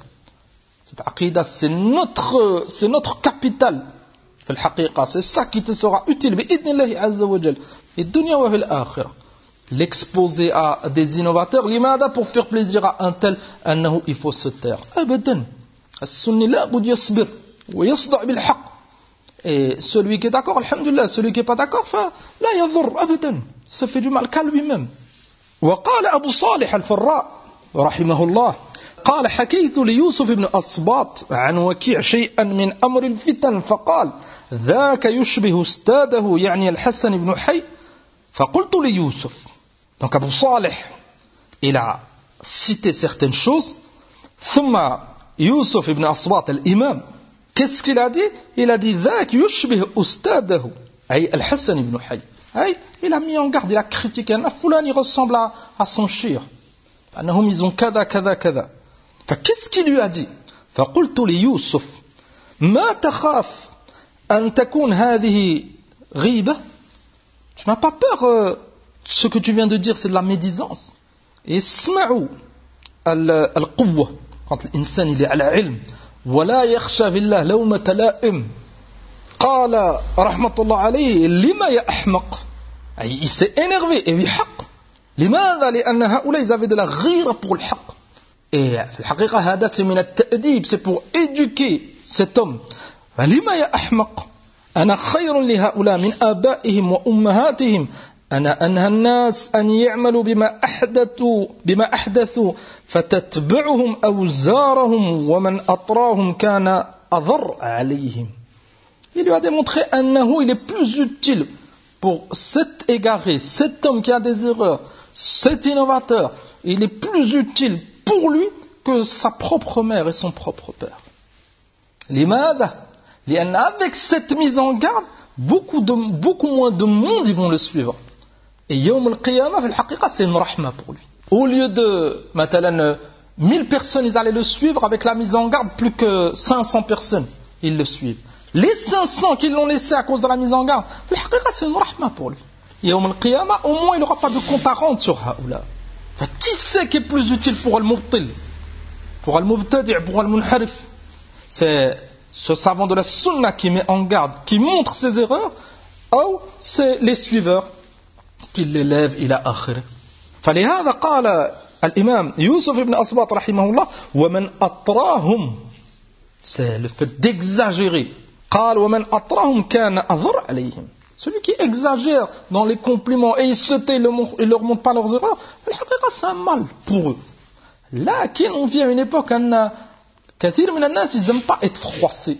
c'est notre capital. C'est ça qui te sera utile بإذن عز وجل في الدنيا وفي الآخرة. L'exposer à des innovateurs, لماذا؟ Pour faire plaisir à un tel أنه il faut se taire. أبدا. السني لا بد يصبر ويصدع بالحق. Et celui qui est d'accord, alhamdulillah, celui qui n'est pas d'accord, فلا يضر أبدا. Ça fait du mal qu'à lui-même. وقال أبو صالح الفراء رحمه الله قال حكيت ليوسف بن أصباط عن وكيع شيئا من أمر الفتن فقال ذاك يشبه استاذه يعني الحسن بن حي فقلت ليوسف. Donc Abu Salih il a cité certaines choses. ثم يوسف بن أصباط الإمام, qu'est-ce qu'il a dit? Il a dit ذاك يشبه أستاذه أي الحسن بن حي. Il a mis en garde, il a critiqué. Fulan il ressemble à son shir. أنهم ils ont كذا كذا كذا. فqu'est-ce qu'il lui a dit? فقلت ليوسف ما تخاف أن تكون هذه غيبة. Tu n'as pas peur, ce que tu viens de dire c'est de la médisance. اسمعوا القوة, quand l'insan il est على علم ولا يخشى في الله لومة لائم. قال رحمة الله عليه لما يا أحمق. Il s'est énervé et بحق. لماذا؟ لأن هؤلاء ils avaient de la غيرة pour le حق. Et في الحقيقة هذا c'est من التأديب, c'est pour éduquer cet homme. لما يا أحمق أنا خير لهؤلاء من آبائهم وأمهاتهم أنا أنهى الناس أن يعملوا بما أحدثوا فتتبعهم أوزارهم ومن أطراهم كان أضر عليهم. Il lui a démontré أنه il est plus utile pour cet égaré, cet homme qui a des erreurs, cet innovateur, il est plus utile pour lui que sa propre mère et son propre père. لماذا؟ لأن avec cette mise en garde, beaucoup moins de monde ils vont le suivre. Et Yawm al-Qiyamah, c'est une rahma pour lui. Au lieu de, مثلا, 1000 personnes, ils allaient le suivre avec la mise en garde, plus que 500 personnes, ils le suivent. Les 500 qui l'ont laissé à cause de la mise en garde, c'est une rahma pour lui. Yawm al-Qiyamah, au moins il n'aura pas de compte à rendre sur Haoula. Qui c'est qui est plus utile pour al-Mubtil, pour al-Mubtadi', pour al-Munharif? C'est ce savant de la Sunna qui met en garde, qui montre ses erreurs, ou c'est les suiveurs qui l'élèvent إلى آخره. فلهذا قال الإمام يوسف بن أسباط رحمه الله ومن أطراهم, c'est le fait d'exagérer. قال ومن أطراهم كان أضر عليهم. Celui qui exagère dans les compliments et il se tait, il leur montre pas leurs erreurs, c'est un mal pour eux. لكن on vit à une époque أن كثير من الناس ils n'aiment pas être froissés.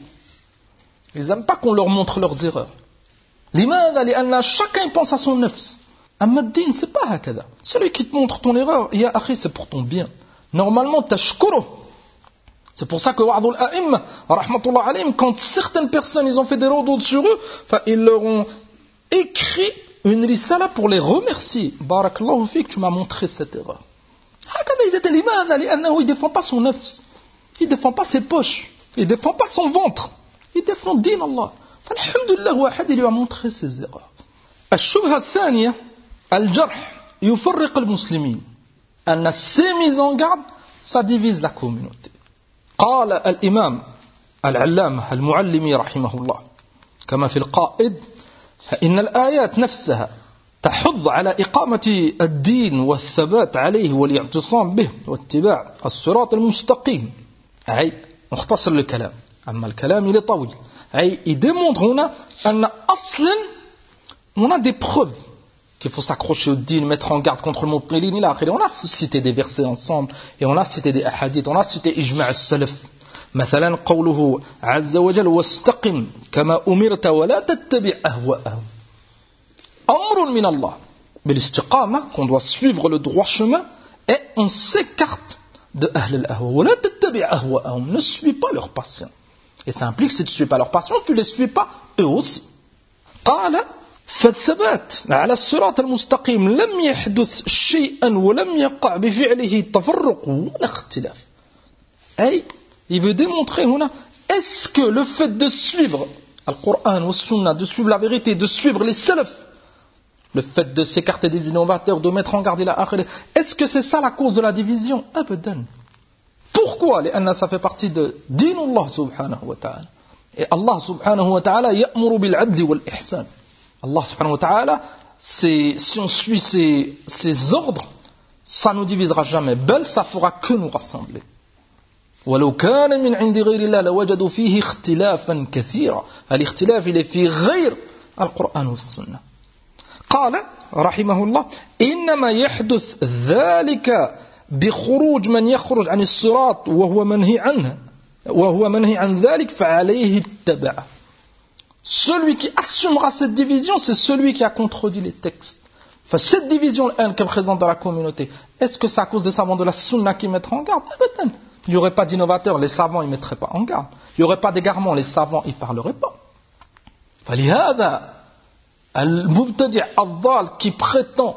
Ils n'aiment pas qu'on leur montre leurs erreurs. لماذا؟ لأن chacun pense à son nefs. أما الدين c'est pas هكذا. Celui qui te montre ton erreur, يا أخي, c'est pour ton bien. Normalement تشكره. C'est pour ça que بعض الأئمة رحمة الله عليهم, quand certaines personnes ils ont fait des rodauds sur eux, ils leur ont écrit une risala pour les remercier. بارك الله فيك, tu m'as montré cette erreur. هكذا ils étaient لماذا؟ لأنه il défend pas son nefs. Il défend pas ses poches. Il défend pas son ventre. Il défend دين الله. فالحمد لله واحد il lui a montré ses erreurs. الشبهة الثانية الجرح يفرق المسلمين. أن ces mises en garde, ça divise la communauté. قال الإمام العلامة المعلمي رحمه الله كما في القائد إن الآيات نفسها تحض على إقامة الدين والثبات عليه والاعتصام به واتباع الصراط المستقيم. أي مختصر الكلام, أما الكلام il est طويل. أي il démontre هنا أن أصلا on a des preuves qu'il faut s'accrocher au din, mettre en garde contre le mubtilin ila akhiri. On a cité des versets ensemble et on a cité des hadiths, on a cité ijma' as-salaf. مثلا قوله عز وجل واستقم كما أمرت ولا تتبع أهواءهم. أمر من الله بالاستقامة, qu'on doit suivre le droit chemin et on s'écarte de أهل الأهواء. ولا تتبع أهواءهم, ne suis pas leurs passions. Et ça implique si tu ne suis pas leurs passions, tu ne les suis pas eux aussi. قال فالثبات على الصراط المستقيم لم يحدث شيئا ولم يقع بفعله تفرق ولا اختلاف. أي il veut démontrer هنا, est-ce que le fait de suivre le Coran ou Sunna, de suivre la vérité, de suivre les salaf, le fait de s'écarter des innovateurs, de mettre en garde la akhirah, est-ce que c'est ça la cause de la division? Abadan. Pourquoi? لأن ça fait partie de دين الله سبحانه وتعالى. Et Allah subhanahu wa ta'ala يأمر بالعدل والإحسان. Allah subhanahu wa ta'ala, si on suit ses ordres, ça ne nous divisera jamais. Bel, ça fera que nous rassembler. ولو كان من عند غير الله لوجدوا فيه اختلافا كثيرا. الاختلاف اللي في غير القرآن والسنة. قال رحمه الله إنما يحدث ذلك بخروج من يخرج عن الصراط وهو منهي عن ذلك فعليه التبع. Celui qui assumera cette division, c'est celui qui a contredit les textes. Enfin, cette division, elle, qui est présente dans la communauté, est-ce que c'est à cause des savants de la sunna qui mettront en garde? Il n'y aurait pas d'innovateurs, les savants, ils ne mettraient pas en garde. Il n'y aurait pas d'égarement, les savants, ils ne parleraient pas. فلهذا المبتدع الضال qui prétend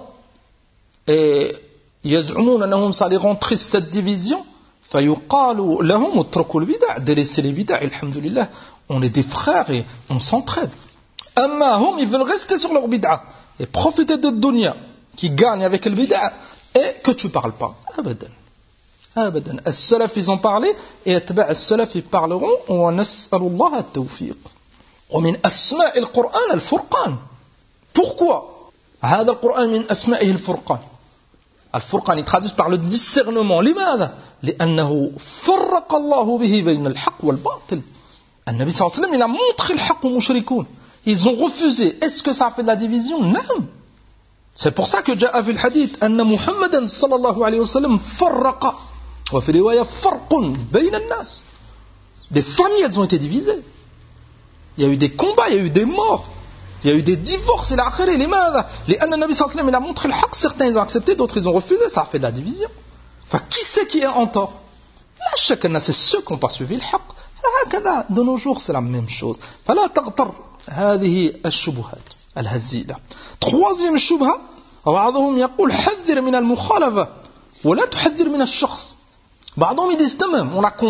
et يزعمون أنهم ça les rend tristes cette division, فيقال لهم اتركوا البدع, délaissez les bid'a, alhamdulillah. On est des frères et on s'entraide. Amma hum, ils veulent rester sur leur bid'a et profiter de dunya qui gagne avec le bid'a et que tu parles pas. Abadan. Abadan. As-salaf ils ont parlé et atba' as-salaf ils parleront. Wa nas'alullah at-tawfiq. Wa min asma' al-Qur'an al-Furqan. Pourquoi? هذا القرآن من أسمائه الفرقان. الفرقان يترادف par le discernement. لماذا؟ لأنه فرق الله به بين الحق والباطل. النبي صلى الله عليه وسلم il a montré le haqq aux mushrikoun. ils ont refusé. Est-ce que ça a fait de la division? Non. C'est pour ça que جاء في الحديث أن محمدا صلى الله عليه وسلم فرق وفي رواية فرق بين الناس. Des familles, elles ont été divisées. Il y a eu des combats, il y a eu des morts, il y a eu des divorces et l'akhiré. لماذا؟ لأن النبي صلى الله عليه وسلم il a montré le haqq. Certains ils ont accepté, d'autres ils ont refusé. Ça a fait de la division. Enfin, qui c'est qui est en tort? Là, chacun, c'est ceux qui n'ont pas suivi le haqq. هكذا de nos jours c'est la même chose. فلا تغتر هذه الشبهات الهزيلة. Troisième شبهة بعضهم يقول حذر من المخالفة ولا تحذر من الشخص. بعضهم ils disent même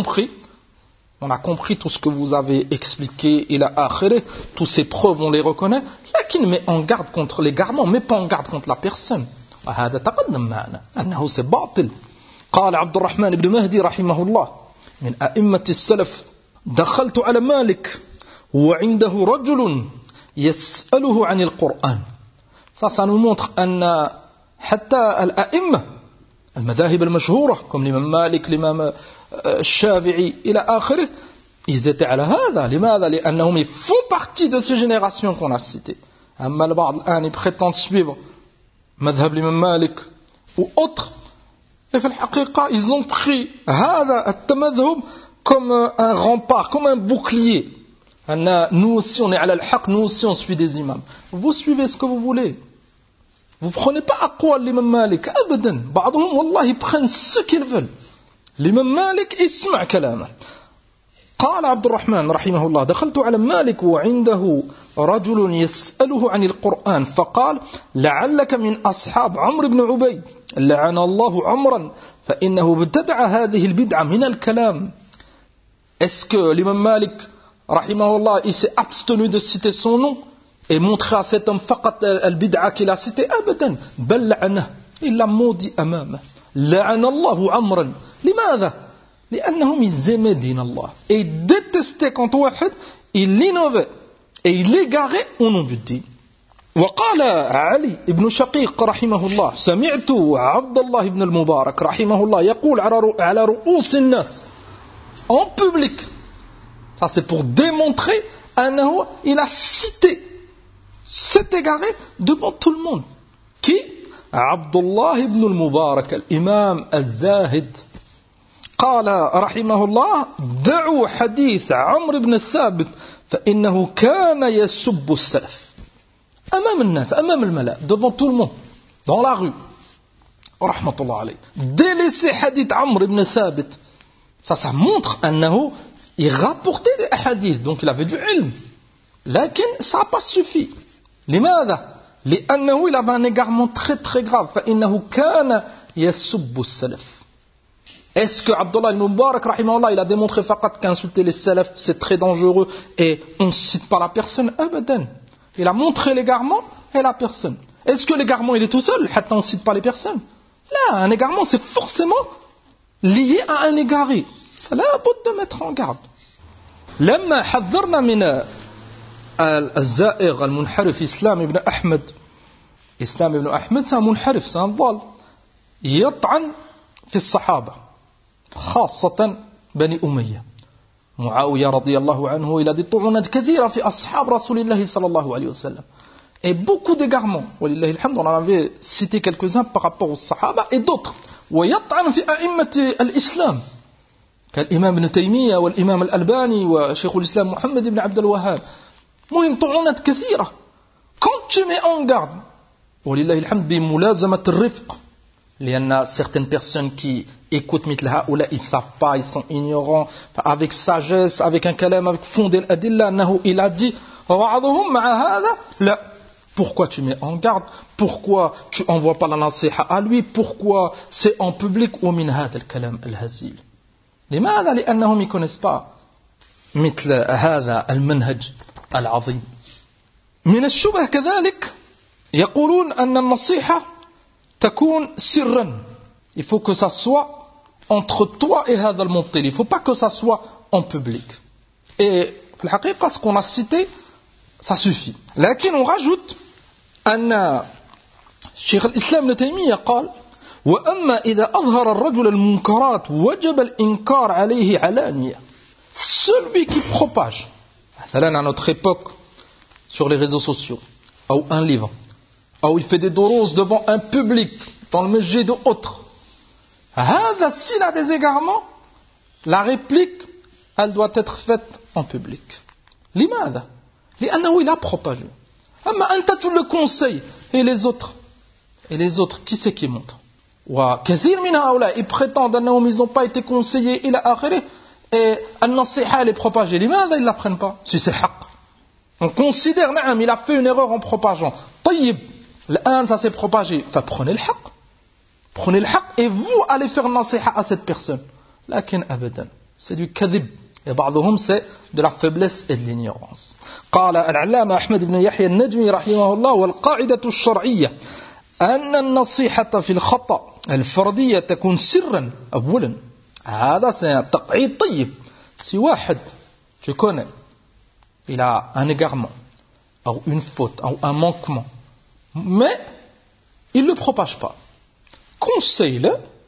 on a compris tout ce que vous avez expliqué إلى آخره, toutes ces preuves on les reconnaît, لكن met en garde contre l'égarement, mais pas en garde contre la personne. وهذا تقدم معنا أنه c'est باطل. قال عبد الرحمن بن مهدي رحمه الله من أئمة السلف دخلت على مالك وعنده رجل يسأله عن القرآن. Ça nous montre أن حتى الأئمة المذاهب المشهورة comme l'imam Malik, l'imam الشافعي إلى آخره, ils étaient على هذا. لماذا؟ لأنهم ils font partie de ces générations qu'on a citées. أما البعض الآن ils prétendent suivre مذهب l'imam Malik ou autres, et في الحقيقة ils ont pris هذا التمذهب comme un rempart, comme un bouclier. Nous aussi on est à l'haq, nous aussi on suit des imams. Vous suivez ce que vous voulez. Vous prenez pas aqwal l'imam Malik, abadan. بعضهم والله ils prennent ce qu'ils veulent. L'imam Malik اسمع كلامه. قال عبد الرحمن رحمه الله دخلت على مالك وعنده رجل يسأله عن القرآن فقال لعلك من أصحاب عمرو بن عبيد لعن الله عمرا فإنه ابتدع هذه البدعة من الكلام. Est-ce que l'imam Malik, rahimahullah, il s'est abstenu de citer son nom et montrer à cet homme faqat al-bid'a qu'il a cité? Abadan. Bal la'anah. Il l'a maudit amama. La'ana Allahu amran. Limadha? لأنهم ils aimaient din Allah. Et ils détestaient quand wahid, il l'innovait. Et il l'égarait au nom du din. وقال علي بن شقيق رحمه الله سمعت عبد الله بن المبارك رحمه الله يقول على رؤوس الناس en public. Ça c'est pour démontrer il a cité, s'est égaré devant tout le monde. Qui? Abdullah ibn al-Mubarak, l'imam al-Zahid. قال رحمه الله دعوا حديث عمرو بن الثابت فإنه كان يسب السلف أمام الناس, أمام الملأ, devant tout le monde, dans la rue. رحمة الله عليه. Délaissez hadith Amr ibn Thabit. Ça montre il rapportait des hadiths, donc il avait du ilm. لكن ça n'a pas suffi. لماذا؟ لأنه il avait un égarement très très grave. فإنه كان يسب السلف. Est-ce que Abdullah al-Mubarak, rahimahullah, il a démontré faqat qu'insulter les salafs c'est très dangereux et on ne cite pas la personne? Abadan. Il a montré l'égarement et la personne. Est-ce que l'égarement il est tout seul? Hatta on ne cite pas les personnes? Là, un égarement c'est forcément lié à un égaré. فلا بد de mettre en garde. لما حذرنا من الزائغ المنحرف إسلام ابن أحمد c'est un منحرف, c'est un ضال يطعن في الصحابة خاصة بني أمية. معاوية رضي الله عنه il a des طعنات كثيرة في أصحاب رسول الله صلى الله عليه وسلم et beaucoup d'égarements. ولله الحمد, on en avait cité quelques-uns par rapport aux Sahaba et d'autres. ويطعن في أئمة الإسلام كالإمام ابن تيمية والإمام الألباني وشيخ الإسلام محمد بن عبد الوهاب. مهم طعنات كثيرة. Quand tu mets en garde ولله الحمد بملازمة الرفق, لأن certaines personnes qui écoutent مثل هؤلاء ils savent pas, ils sont ignorants, avec sagesse, avec un kalam, avec fondé l'adilla, أنه il a dit وبعضهم مع هذا لا. Pourquoi tu mets en garde? Pourquoi tu envoies pas la nasiha à lui? Pourquoi c'est en public? ومن هذا الكلام الهزيل. لماذا؟ لأنهم ne connaissent pas مثل هذا المنهج العظيم. من الشبه كذلك يقولون أن النصيحة تكون سرا. Il faut que ça soit entre toi et هذا المبطل. Il ne faut pas que ça soit en public. Et في الحقيقة ce qu'on a cité ça suffit. لكن on rajoute أن شيخ الإسلام ابن تيمية قال وأما إذا أظهر الرجل المنكرات وجب الإنكار عليه علانية. Celui qui propage, مثلا à notre époque, sur les réseaux sociaux, ou un livre, ou il fait des doros devant un public, dans le masjid ou autre, s'il a des égarements, la réplique, elle doit être faite en public. Limada? Li'annahu il a propagé. Amma anta tu le conseilles, et les autres, qui c'est qui montre? وكثير من هؤلاء ils prétendent أنهم ils n'ont pas été conseillés إلى آخره et النصيحة elle est propagée. لماذا ils la prennent pas? Si c'est حق. On considère نعم il a fait une erreur en propageant. طيب الآن ça s'est propagé. Prenez le حق. Prenez le حق et vous allez faire نصيحة à cette personne. لكن أبدا c'est du كذب. Et بعضهم c'est de la faiblesse et de l'ignorance. قال العلامة أحمد بن يحيى النجمي رحمه الله والقاعدة الشرعية أن النصيحة في الخطأ الفردية تكون سرا أولا. هذا تقعيد طيب. Si واحد tu connais il a un égarement ou une faute ou un manquement mais il ne le propage pas, conseille-le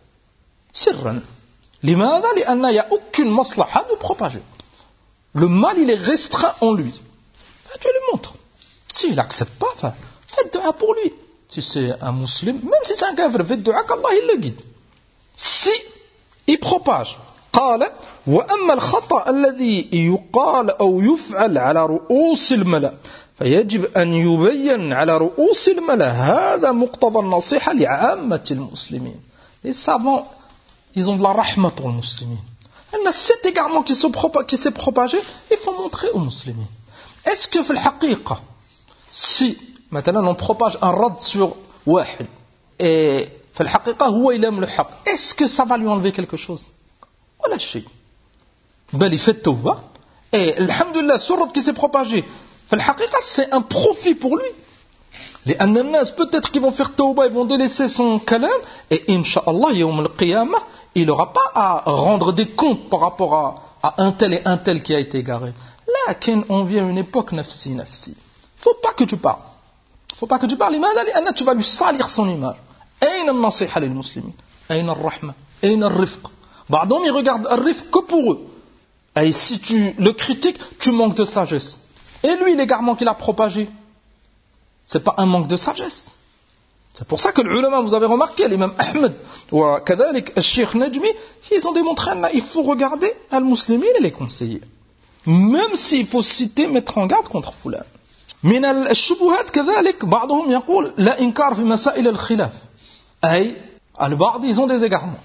سرا. لماذا؟ لأن il n'y a aucune maslaha de propager. Le mal il est restreint en lui. Tu lui montres. S'il n'accepte pas, faites dua pour lui. Si c'est un musulman, même si c'est un kafir, faites dua qu'Allah il le guide. Si il propage, قال وأما الخطأ الذي يقال أو يفعل على رؤوس الملأ فيجب أن يبين على رؤوس الملأ. هذا مقتضى النصيحة لعامة المسلمين. Les savants, ils ont de la rahma pour les musulmans. Cet égarement qui s'est propagé, il faut montrer aux musulmans. Est-ce que في الحقيقة si maintenant on propage un rad sur واحد et في الحقيقة هو il aime le haq, est-ce que ça va lui enlever quelque chose? ولا شيء. بل il fait tawbah et alhamdulillah ce rad qui s'est propagé في الحقيقة c'est un profit pour lui. لأن الناس peut-être qu'ils vont faire tawbah, ils vont délaisser son kalam et inch'Allah يوم القيامة il n'aura pas à rendre des comptes par rapport à un tel et un tel qui a été égaré. Là, on vient à une époque nafsi. Faut pas que tu parles. لماذا؟ لأن tu vas lui salir son image. أين النصيحة للمسلمين؟ أين الرحمة؟ أين الرفق؟ بعضهم ils regardent الرفق que pour eux. Et si tu le critiques, tu manques de sagesse. Et lui, l'égarement qu'il a propagé, c'est pas un manque de sagesse. C'est pour ça que les ulama, vous avez remarqué, l'imam Ahmed ou كذلك الشيخ نجمي, ils ont démontré qu'il faut regarder al-muslimin et les conseiller. Même s'il faut citer, mettre en garde contre فلان. من الشبهات كذلك بعضهم يقول لا إنكار في مسائل الخلاف. أي البعض ils ont des égarements.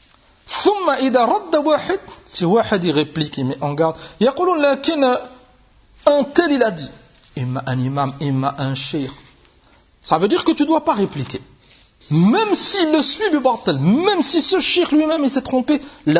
ثم إذا رد واحد, si واحد y réplique, il met en garde, يقولون لكن un tel il a dit, إما un imam, إما un cheikh. Ça veut dire que tu ne dois pas répliquer. Même s'il le suit bibatil, même si ce cheikh lui-même il s'est trompé, là.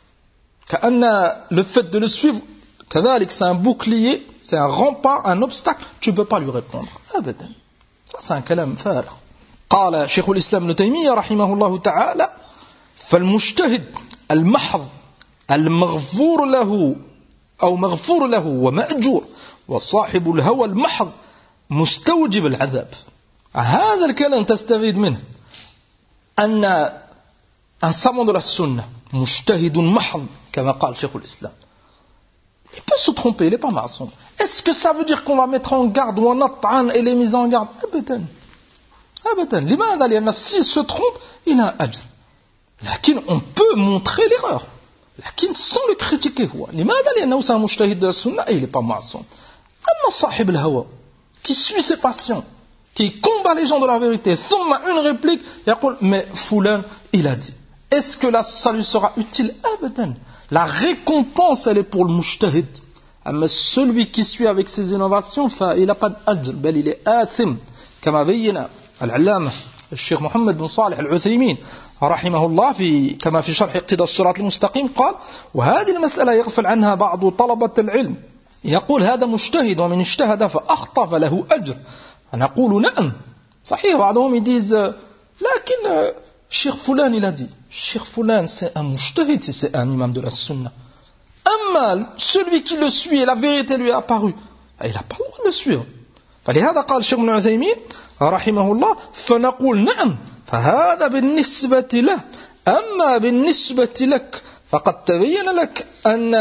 Le fait de le suivre, c'est un bouclier, c'est un rempart, un obstacle, tu ne peux pas lui répondre. Abadan. Ça c'est un kalam farigh. قال شيخ الإسلام ابن تيمية رحمه الله تعالى فالمجتهد المحض المغفور له أو مغفور له ومأجور وصاحب الهوى المحض مستوجب العذاب. هذا الكلام تستفيد منه أن un savant de la sunna مجتهد محض كما قال شيخ الإسلام, il peut se tromper, il n'est pas maçon. Est-ce que ça veut dire qu'on va mettre en garde ou en at'an et les mises en garde? Abadan. لماذا؟ لأن s'il se trompe, il a un ajr. لكن on peut montrer l'erreur, لكن sans le critiquer. لماذا؟ لأنه c'est un mujtahid de la sunna et il n'est pas maçon. أما صاحب الهوى qui suit ses passions, qui combat les gens de la vérité, ثم une réplique, يقول mais fulan il a dit. Est-ce que là ça lui sera utile? Abadan. La récompense elle est pour le mujtahid. Mais celui qui suit avec ses innovations, il n'a pas d'ajr, bel il est athim. كما بين العلامة الشيخ محمد بن صالح العثيمين رحمه الله كما في شرح اقتضاء الصراط المستقيم قال وهذه المسألة يغفل عنها بعض طلبة العلم يقول هذا مجتهد ومن اجتهد فأخطأ فله أجر. نقول نعم صحيح. بعضهم يديز لكن الشيخ فلان il a dit. Cheikh Fulan c'est un mujtahid si c'est un imam de la sunna. Amma celui qui le suit et la vérité lui est apparue, il n'a pas le droit de le suivre. فلهذا قال الشيخ ابن عثيمين رحمه الله فنقول نعم فهذا بالنسبة له أما بالنسبة لك فقد تبين لك أن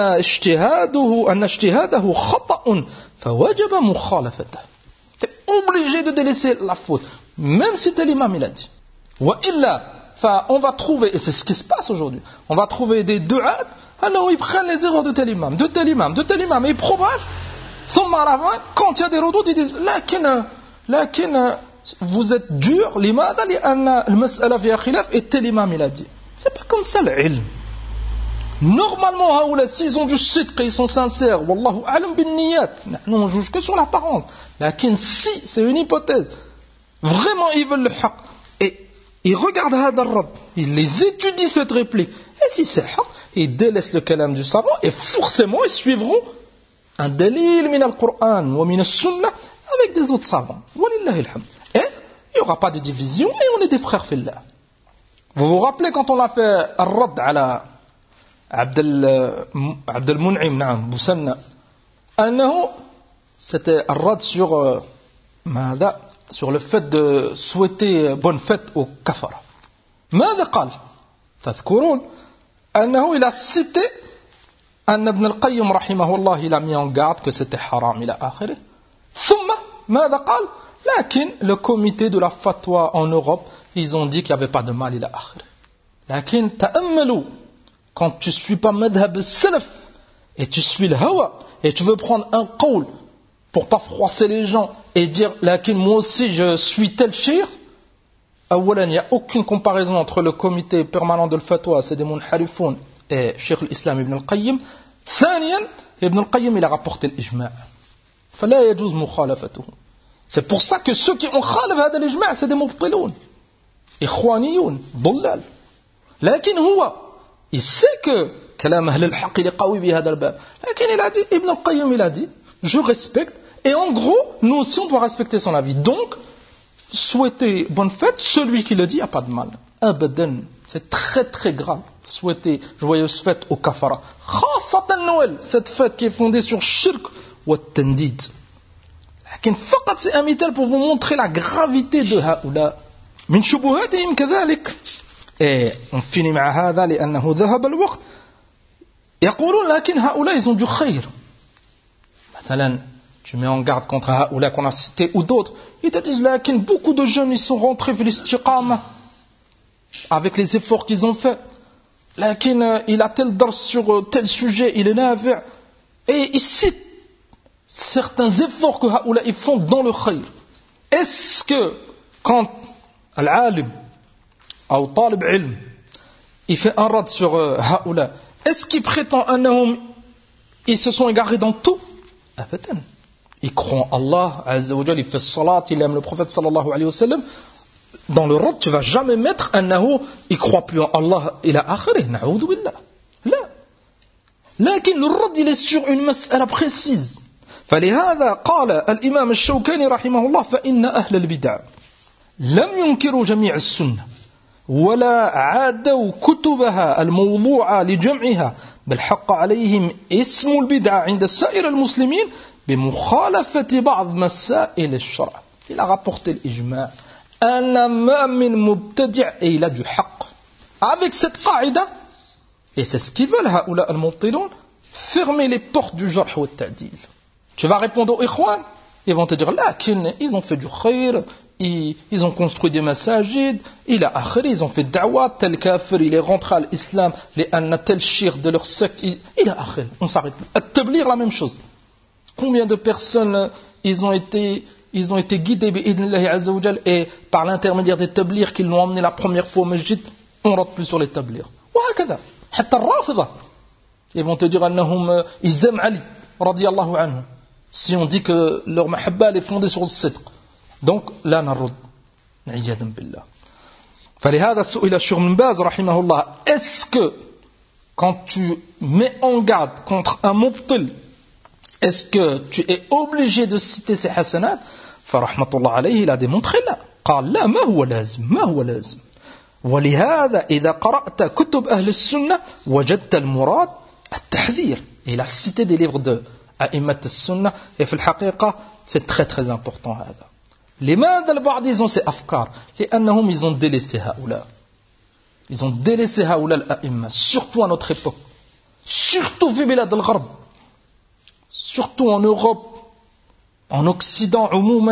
اجتهاده خطأ فوجب مخالفته. T'es obligé de délaisser la faute, même si t'es l'imam, il a dit. On va trouver, et c'est ce qui se passe aujourd'hui, on va trouver des du'at, alors ils prennent les erreurs de tel imam, et ils propagent. Quand il y a des redoutes, ils disent lakin vous êtes dur, لماذا لأن المسألة فيها خلاف et tel imam il a dit. C'est pas comme ça le ilm. Normalement, s'ils ont du sidq, ils sont sincères, wallahu a'lam bin niyat, nous on juge que sur l'apparence. Lakin si, c'est une hypothèse, vraiment ils veulent le haqq, et ils regardent hada al-rad, ils les étudient cette réplique, et si c'est haqq, ils délaissent le kalam du savant, et forcément ils suivront un dalil min al-Qur'an wa min al-Sunnah avec des autres savants. Walillahi alhamd. Et il n'y aura pas de division, et on est des frères fillah. Vous vous rappelez quand on a fait al-rad ala عبد المنعم نعم بوسنة أنه c'était un rad sur ماذا sur le fait de souhaiter bonne fête au kafara. ماذا قال تذكرون أنه il a cité أن ابن القيم رحمه الله il a mis en garde que c'était haram إلى آخره. ثم ماذا قال لكن le comité de la fatwa en Europe ils ont dit qu'il n'y avait pas de mal إلى آخره. لكن تأملوا quand tu ne suis pas madhab al-salaf et tu suis le hawa et tu veux prendre un qawl pour pas froisser les gens et dire lakin moi aussi je suis tel shir, il n'y a aucune comparaison entre le comité permanent de fatwa c'est des munharifoun et Cheikh l'Islam Ibn al-Qayyim. ثانيا Ibn al-Qayyim il a rapporté l'ijma' فلا يجوز مخالفته. C'est pour ça que ceux qui ont khalaf هذا l'ijma' c'est des mubtiloun ikhwaniyun ضلال. لكن هو il sait que كلام أهل الحق il est قوي بهذا الباب. لكن il a dit, Ibn al-Qayyim il a dit, je respecte, et en gros, nous aussi on doit respecter son avis. Donc, souhaiter bonne fête, celui qui le dit, il n'y a pas de mal. Abadan, c'est très très grave. Souhaiter joyeuse fête au kafara. Khasatan Noël, cette fête qui est fondée sur shirk ou tandid. لكن فقط c'est un mitel pour vous montrer la gravité de هؤلاء. من شبهاتهم كذلك. Et on finit مع هذا لأنه ذهب الوقت. يقولون لكن هؤلاء ils ont du خير. مثلا tu mets en garde contre هؤلاء qu'on a cité ou d'autres. Ils te disent لكن beaucoup de jeunes ils sont rentrés في الاستقامة avec les efforts qu'ils ont fait. لكن il a tel dars sur tel sujet, il est nafi'. Et ils citent certains efforts que هؤلاء ils font dans le khayr. Est-ce que quand al-alim ou talib ilm il fait un rad sur هؤلاء, est-ce qu'il prétend أنهم ils se sont égarés dans tout? Abadan. Ils croient en Allah Azza wa Jalla, il fait salat, il aime le prophète sallallahu alayhi wa sallam. Dans le rad tu vas jamais mettre أنه il croit plus en Allah إلى آخره. نعوذ بالله. لا. لكن le rad il est sur une مسألة précise. فلهذا قال الإمام الشوكاني رحمه الله فإن أهل البدع لم ينكروا جميع السنة ولا عادوا كتبها الموضوعة لجمعها بل حق عليهم اسم البدعة عند سائر المسلمين بمخالفة بعض مسائل الشرع. Il a rapporté l'ijma'. أنا ما من مبتدع et il a du haqq. Avec cette qaïda, et c'est ce qu'ils veulent هؤلاء المبطلون, fermer les portes du jarh wa ta'dil. Tu vas répondre aux ikhwan, ils vont te dire là, ils ont fait du khayr, ils ont construit des masajid, ils ont fait da'wah, tel kafir, il est rentré à l'islam, les anna tel shir de leur secte, on s'arrête plus. At-tablir, la même chose. Combien de personnes ils ont été guidés bi'idnillahi azza wa jal, et par l'intermédiaire des tablirs qu'ils l'ont emmené la première fois au masjid, on ne rate plus sur les tablirs. Wa hakada. Hatta ar-rafida. Ils vont te dire annahum ils aiment Ali radiyallahu anhu. Si on dit que leur mahabba est fondée sur le sidq, donc là narud n'iyadan billah. فلهذا سئل الشيخ بن باز رحمه الله, est-ce que quand tu mets en garde contre un mubtil, est-ce que tu es obligé de citer ses hasanat? فرحمة الله عليه il a démontré là. قال لا ما هو لازم. ولهذا إذا قرأت كتب أهل السنة وجدت المراد التحذير. Il a cité des livres de أئمة السنة, et في الحقيقة c'est très très important هذا. لماذا البعض ils ont ces أفكار؟ لأنهم ils ont délaissé هؤلاء. Ils ont délaissé haoula al-a'imma, surtout à notre époque. Surtout fi bilad al-gharb. Surtout en Europe, en Occident,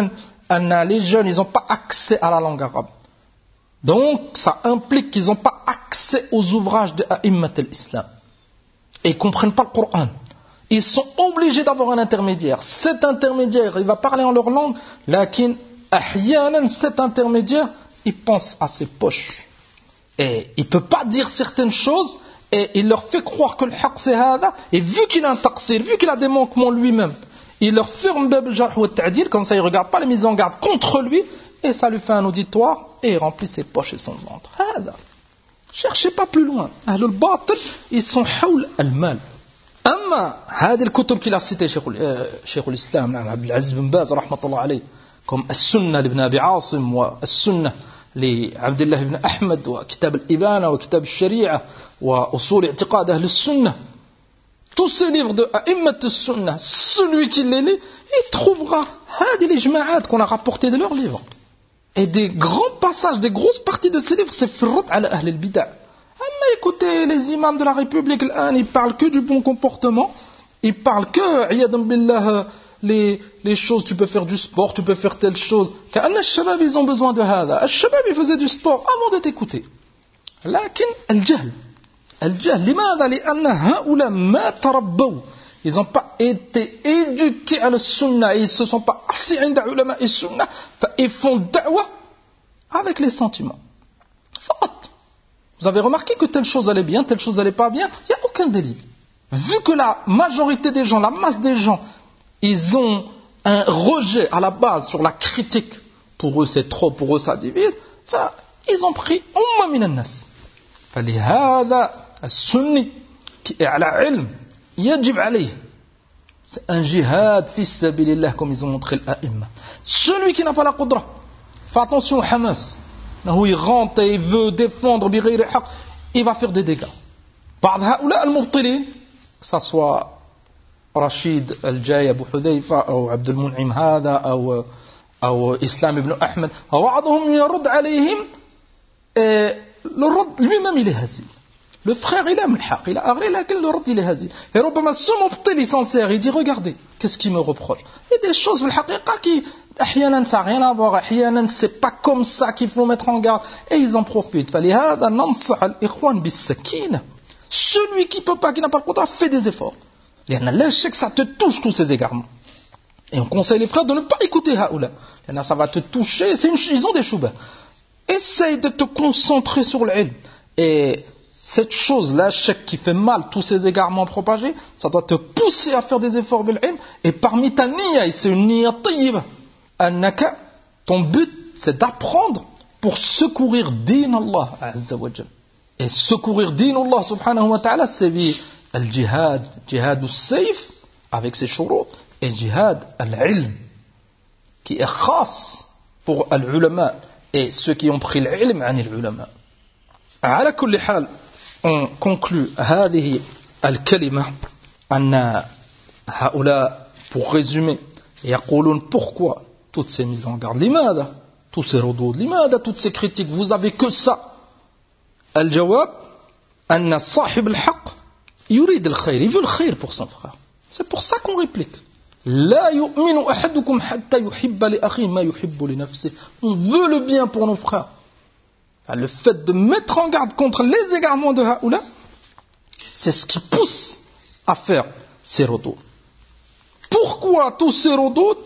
les jeunes, ils n'ont pas accès à la langue arabe. Donc, ça implique qu'ils n'ont pas accès aux ouvrages de a'immat al-islam. Et ils ne comprennent pas le Coran. Ils sont obligés d'avoir un intermédiaire. Cet intermédiaire, il va parler en leur langue, lakin, ahyanan, cet intermédiaire, il pense à ses poches. Et il ne peut pas dire certaines choses, et il leur fait croire que le haqq c'est hada, et vu qu'il a un taqsir, vu qu'il a des manquements lui-même, il leur ferme bab al-jarh wa al-ta'dil, comme ça il ne regarde pas les mises en garde contre lui, et ça lui fait un auditoire, et il remplit ses poches et son ventre. Hada. Cherchez pas plus loin. Ahlul batil, ils sont haoul al-mal. أما هذه الكتب qu'il a cité شيخ الإسلام عبد العزيز بن باز رحمة الله عليه comme السنة لابن أبي عاصم والسنة لعبد الله بن أحمد وكتاب الإبانة وكتاب الشريعة وأصول اعتقاد أهل السنة, tous ces livres de أئمة السنة, celui qui les lit, il trouvera هذه الإجماعات qu'on a rapporté de leurs livres. Et des grands passages, des grosses parties de ces livres, c'est في الرد على أهل البدع. Mais écoutez, les imams de la République, ils parlent que du bon comportement. Ils parlent que, iyadan billah, les choses, tu peux faire du sport, tu peux faire telle chose. Car les shabab, ils ont besoin de hada. Les shabab, ils faisaient du sport avant de t'écouter. Lakin, al-jahl. Al-jahl, لماذا؟ لأن هؤلاء ما تربوا. Ils n'ont pas été éduqués à la sunna. Ils ne se sont pas assis عند علماء السنة. Ils font da'wa avec les sentiments. Faute. Vous avez remarqué que telle chose allait bien, telle chose allait pas bien, il n'y a aucun délit. Vu que la majorité des gens, la masse des gens, ils ont un rejet à la base sur la critique, pour eux c'est trop, pour eux ça divise, ils ont pris umma min al-nas. فلهذا السني qui est à la ilm, يجب عليه. C'est un jihad fi sabilillah comme ils ont montré l'a'imma. Celui qui n'a pas la qudra, fais attention au Hamas. Où il rentre et il veut défendre بغير حق, il va faire des dégâts. بعض هؤلاء المبطلين, que ce soit رشيد الجاي أبو حذيفة أو عبد المنعم هذا أو إسلام بن أحمد, بعضهم يرد عليهم, le رد lui-même il est هزيل. Le frère il aime le haq, il a agré, laquelle le rad il est هزيل. Et ربما ce mubtil il s'en sert, il dit regardez, qu'est-ce qu'il me reproche. Il y a des choses في الحقيقة qui أحيانا ça n'a rien à voir, أحيانا c'est pas comme ça qu'il faut mettre en garde, et ils en profitent. فلهذا ننصح الإخوان بالسكينة. Celui qui peut pas, qui n'a pas le contrat, fait des efforts. Là, je sais que ça te touche tous ces égarements. Et on conseille les frères de ne pas écouter haoula. Là, ça va te toucher, ils ont des choubas. Essaye de te concentrer sur l'ilm. Et cette chose-là, chèque qui fait mal, tous ces égarements propagés, ça doit te pousser à faire des efforts bil ilm. Et parmi ta niya, c'est une niya tayyiba. Annaka, ton but, c'est d'apprendre pour secourir din Allah Azza wa Jal. Et secourir din Allah subhanahu wa ta'ala, c'est al-jihad, jihad al-sayf, avec ses shurut, et jihad al-ilm, qui est khas pour al-ulama, et ceux qui ont pris l'ilm an al-ulama. على كل حال, on conclut هذه الكلمة أن هؤلاء, pour résumer, يقولون pourquoi toutes ces mises en garde, لماذا tous ces redoudes, لماذا toutes ces critiques, vous avez que ça. الجواب أن صاحب الحق يريد الخير, il veut le khayr pour son frère. C'est pour ça qu'on réplique. لا يؤمن أحدكم حتى يحب لأخيه ما يحب لنفسه. On veut le bien pour nos frères. Le fait de mettre en garde contre les égarements de haoula, c'est ce qui pousse à faire ces redoudes. Pourquoi tous ces redoudes?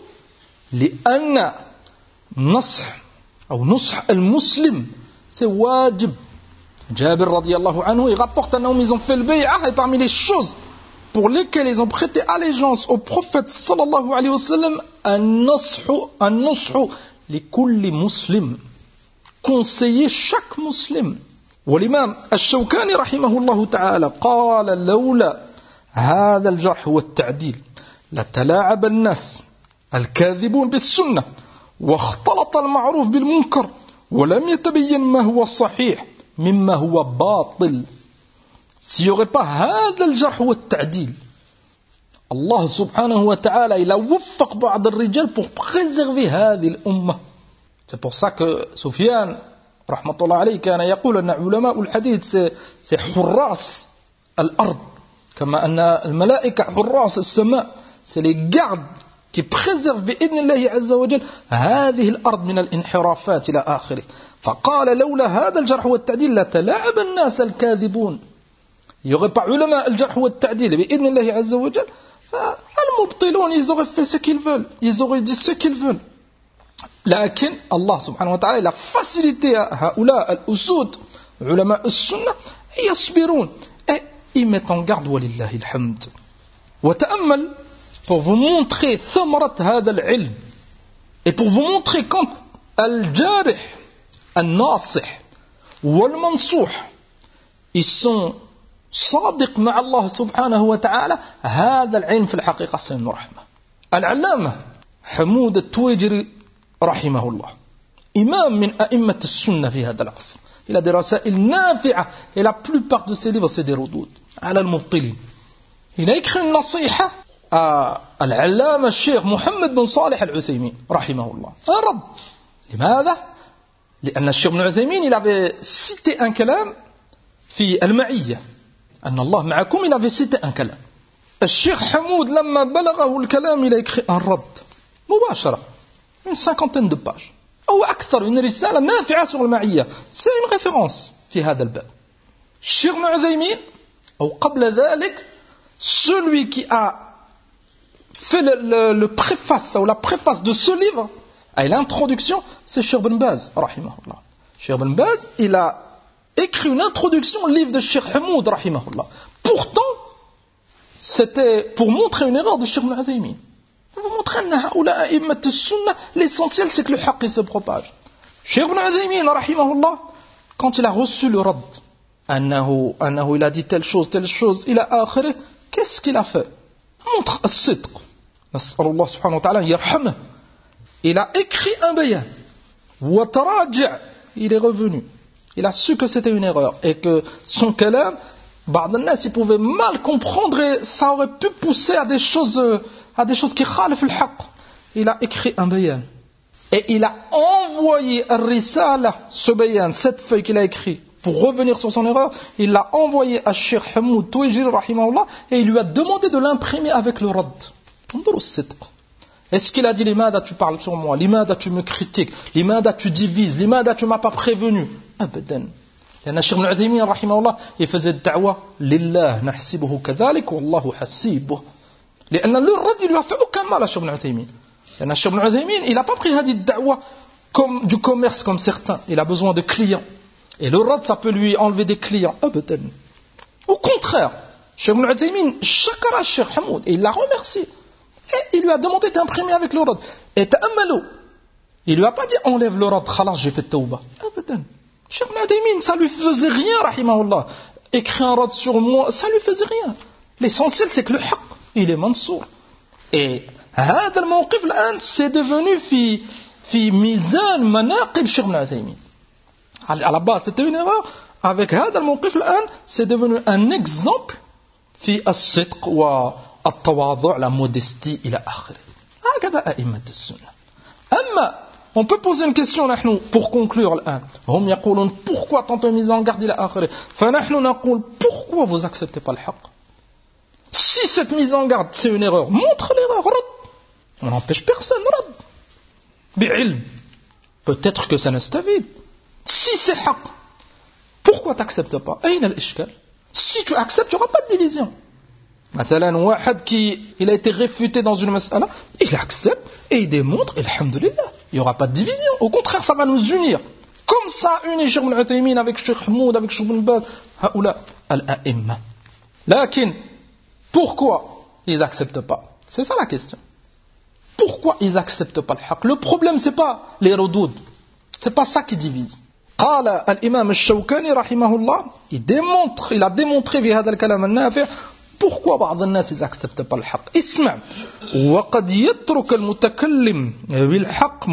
لأن نصح أو نصح المسلم c'est wajib. Jabir radiyallahu anhu, il rapporte un homme, ils ont fait le bay'ah, et parmi les choses pour lesquelles ils ont prêté allégeance au prophète sallallahu alayhi wa sallam, an-nushu li kulli muslim, conseiller chaque muslim. والإمام الشوكاني رحمه الله تعالى قال لولا هذا الجرح والتعديل لتلاعب الناس الكاذبون بالسنة واختلط المعروف بالمنكر ولم يتبين ما هو الصحيح مما هو باطل. S'il n'y aurait pas هذا الجرح والتعديل, Allah subhanahu wa ta'ala il a وفق بعض الرجال pour préserver هذه الأمة. C'est pour ça que Sufyan رحمة الله عليه كان يقول أن علماء الحديث c'est حراس الأرض كما أن الملائكة حراس السماء c'est les gardes qui préservent بإذن الله عز وجل هذه الأرض من الانحرافات إلى آخره. فقال لولا هذا الجرح والتعديل لتلاعب الناس الكاذبون. Il n'y aurait pas علماء الجرح والتعديل بإذن الله عز وجل فالمبطلون ils auraient fait ce qu'ils veulent, ils auraient dit ce qu'ils veulent. لكن الله سبحانه وتعالى il a facilité à هؤلاء الأسود علماء السنة يصبرون et ils mettent en garde ولله الحمد. وتأمل pour vous montrer ثمرة هذا العلم et pour vous montrer quand الجارح الناصح والمنصوح ils sont صادق مع الله سبحانه وتعالى هذا العلم في الحقيقة سن رحمة. العلامة حمود التويجري رحمه الله إمام من أئمة السنة في هذا العصر. Il a des رسائل نافعة et la plupart de ses livres c'est des ردود على المبطلين. Il a écrit une نصيحة à العلامة الشيخ محمد بن صالح العثيمين رحمه الله. Un رد. لماذا؟ لأن الشيخ بن عثيمين il avait cité un كلام في المعية أن الله معكم il avait cité un كلام. الشيخ حمود لما بلغه الكلام il a écrit un رد مباشرة une cinquantaine de pages أو أكثر une رسالة نافعة sur المعية. C'est une référence في هذا الباب. الشيخ بن عثيمين أو قبل ذلك celui qui a fait le préface ou la préface de ce livre et l'introduction c'est Cheikh Ben Baz rahimahullah. Cheikh Ben Baz il a écrit une introduction au livre de Cheikh Hamoud rahimahullah. Pourtant c'était pour montrer une erreur de Cheikh Ben Uthaymin. Pour montrer que l'essentiel c'est que le haqq se propage. Cheikh Ben Uthaymin rahimahullah quand il a reçu le rad أنه il a dit telle chose il a akhiré, qu'est-ce qu'il a fait? Montre الصدق. نسأل الله سبحانه وتعالى يرحمه. Il a écrit un bayan. وتراجع. Il est revenu. Il a su que c'était une erreur et que son kalam, بعض الناس ils pouvaient mal comprendre et ça aurait pu pousser à des choses qui khalif al-haqq. Il a écrit un bayan et il a envoyé al-risala, ce bayan, cette feuille qu'il a écrit pour revenir sur son erreur, il l'a envoyé à Cheikh Hamoud Touijiri rahimahullah et il lui a demandé de l'imprimer avec le rad. Est-ce qu'il a dit Limada tu parles sur moi, Limada tu me critiques, Limada tu divises, Limada tu m'as pas prévenu? Abadan. لأن الشيخ ابن عثيمين رحمه الله يفز الدعوة لله نحسبه كذلك والله حسيبه. لأن le rad il lui a fait aucun mal à Cheikh ibn Uthaymin. لأن الشيخ ابن عثيمين il a pas pris هذه الدعوة comme du commerce comme certains. Il a besoin de clients. Et le rad ça peut lui enlever des clients. Abadan. Au contraire, Cheikh ibn Uthaymin shakara Cheikh Hamoud et il l'a remercié. Et il lui a demandé d'imprimer avec le rad. Et ta'ammalou. Il lui a pas dit enlève le rad, khalas j'ai fait tawba. Abadan. Cheikh ibn Uthaymin ça lui faisait rien rahimahullah. Écrit un rad sur moi, ça lui faisait rien. L'essentiel c'est que le haqq il est mansour. Et هذا الموقف الآن c'est devenu في ميزان مناقب Cheikh ibn Uthaymin. À la base c'était une erreur. Avec هذا الموقف الآن c'est devenu un exemple في الصدق والتواضع la modestie إلى آخره. هكذا أئمة السنة. أما on peut poser une question نحن pour conclure الآن. هم يقولون pourquoi tant de mise en garde إلى آخره. فنحن نقول pourquoi vous acceptez pas le haqq? Si cette mise en garde c'est une erreur, montre l'erreur, rad. On n'empêche personne, rad. بعلم. Peut-être que ça nastavide. Si c'est haqq, pourquoi t'acceptes pas? أين الإشكال? Si tu acceptes, il n'y aura pas de division. مثلا واحد il a été réfuté dans une mas'ala, il accepte et il démontre, et alhamdulillah, il n'y aura pas de division. Au contraire, ça va nous unir. Comme ça, unit Cheikh ibn Uthaymin avec Cheikh Hamoud, avec Cheikh ibn Baz, haoula al-a'imma. Lakin, pourquoi ils n'acceptent pas? C'est ça la question. Pourquoi ils n'acceptent pas le haqq? Le problème, c'est pas les roudoud. C'est pas ça qui divise. قال الإمام الشوكاني رحمه الله il a démontré في هذا الكلام النافع pourquoi بعض الناس ils acceptent pas le haqq. اسمع وقد يترك المتكلم بالحق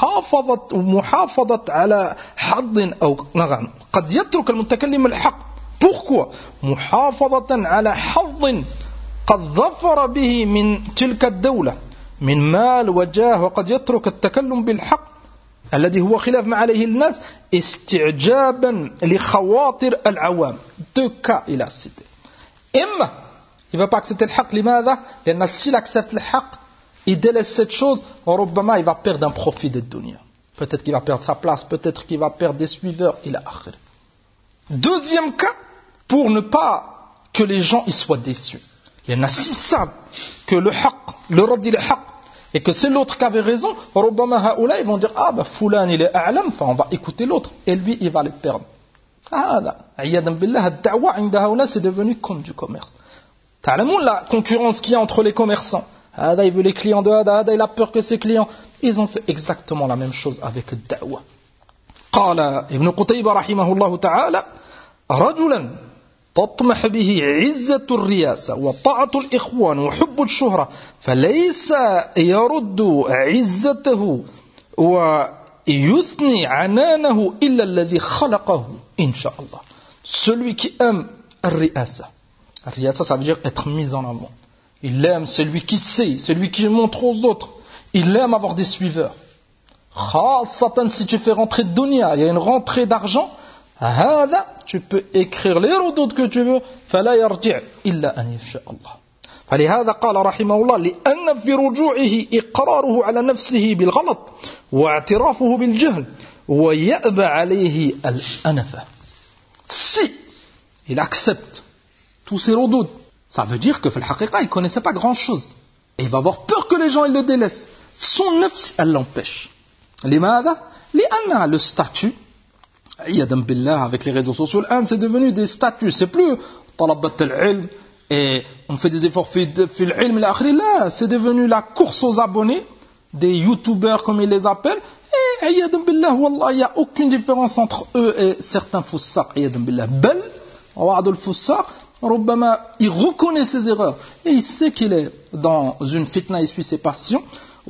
محافظة على حظ أو نعم قد يترك المتكلم الحق pourquoi محافظة على حظ قد ظفر به من تلك الدولة من مال وجاه وقد يترك التكلم بالحق الذي هو خلاف ما عليه الناس استعجابا لخواطر العوام. Deux cas il a cité. إما il ne va pas accepter le haq. لماذا؟ لأن s'il accepte le haq, il délaisse cette chose, ربما il va perdre un profit de dunya. Peut-être qu'il va perdre sa place, peut-être qu'il va perdre des suiveurs, il a akhir. Deuxième cas, pour ne pas que les gens y soient déçus. لأن s'ils savent que le haq, le rad il est haq, et que c'est l'autre qui avait raison, ربما هؤلاء ils vont dire ah bah fulan il est a'lam, enfin on va écouter l'autre, et lui il va les perdre. هذا عياذا بالله الدعوة عند هؤلاء c'est devenu comme du commerce. تعلمون la concurrence qu'il y a entre les commerçants. هذا il veut les clients de هذا il a peur que ses clients. Ils ont fait exactement la même chose avec الدعوة. قال ابن قتيبة رحمه الله تعالى رجلا تطمح به عزة الرياسة وطاعة الإخوان وحب الشهرة فليس يرد عزته ويثني عنانه إلا الذي خلقه إن شاء الله. Celui qui aime الرئاسة. الرئاسة ça veut dire être mis en avant. Il aime celui qui sait, celui qui montre aux autres. Il aime avoir des suiveurs. خاصة si tu fais rentrer de dunya, il y a une rentrée d'argent. هذا tu peux écrire les redouts que tu veux فلا يرجع إلا أن يشاء الله. فلهذا قال رحمه الله لأن في رجوعه إقراره على نفسه بالغلط واعترافه بالجهل ويأبى عليه الأنفة. Si il accepte tous ces redouts, ça veut dire que في الحقيقة il connaissait pas grand chose et il va avoir peur que les gens ils le délaissent. Son nafs elle l'empêche. لماذا؟ لأن le statut عياذا بالله avec les réseaux sociaux c'est devenu des statuts, c'est plus طلبة العلم et on fait des efforts في العلم الآخر. Là c'est devenu la course aux abonnés des youtubeurs comme ils les appellent, et عياذا بالله والله il n'y a aucune différence entre eux et certains فساق عياذا بالله. بل بعض الفساق ربما il reconnaît ses erreurs et il sait qu'il est dans une fitna, il suit ses passions.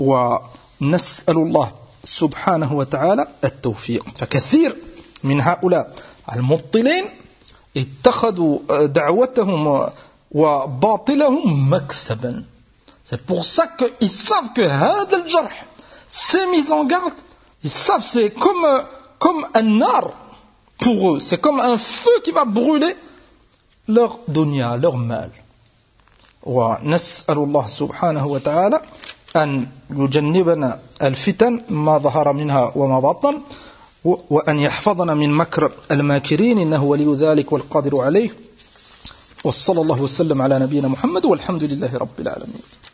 ونسأل الله سبحانه وتعالى التوفيق. فكثير من هؤلاء المبطلين اتخذوا دعوتهم وباطلهم مكسبا. C'est pour ça qu'ils savent que هذا الجرح, ces mises en garde, ils savent c'est comme un nar pour eux, c'est comme un feu qui va brûler leur dunya, leur mal. ونسأل الله سبحانه وتعالى أن يجنبنا الفتن ما ظهر منها وما بطن وأن يحفظنا من مكر الماكرين إنه ولي ذلك والقادر عليه. وصلى الله وسلم على نبينا محمد والحمد لله رب العالمين.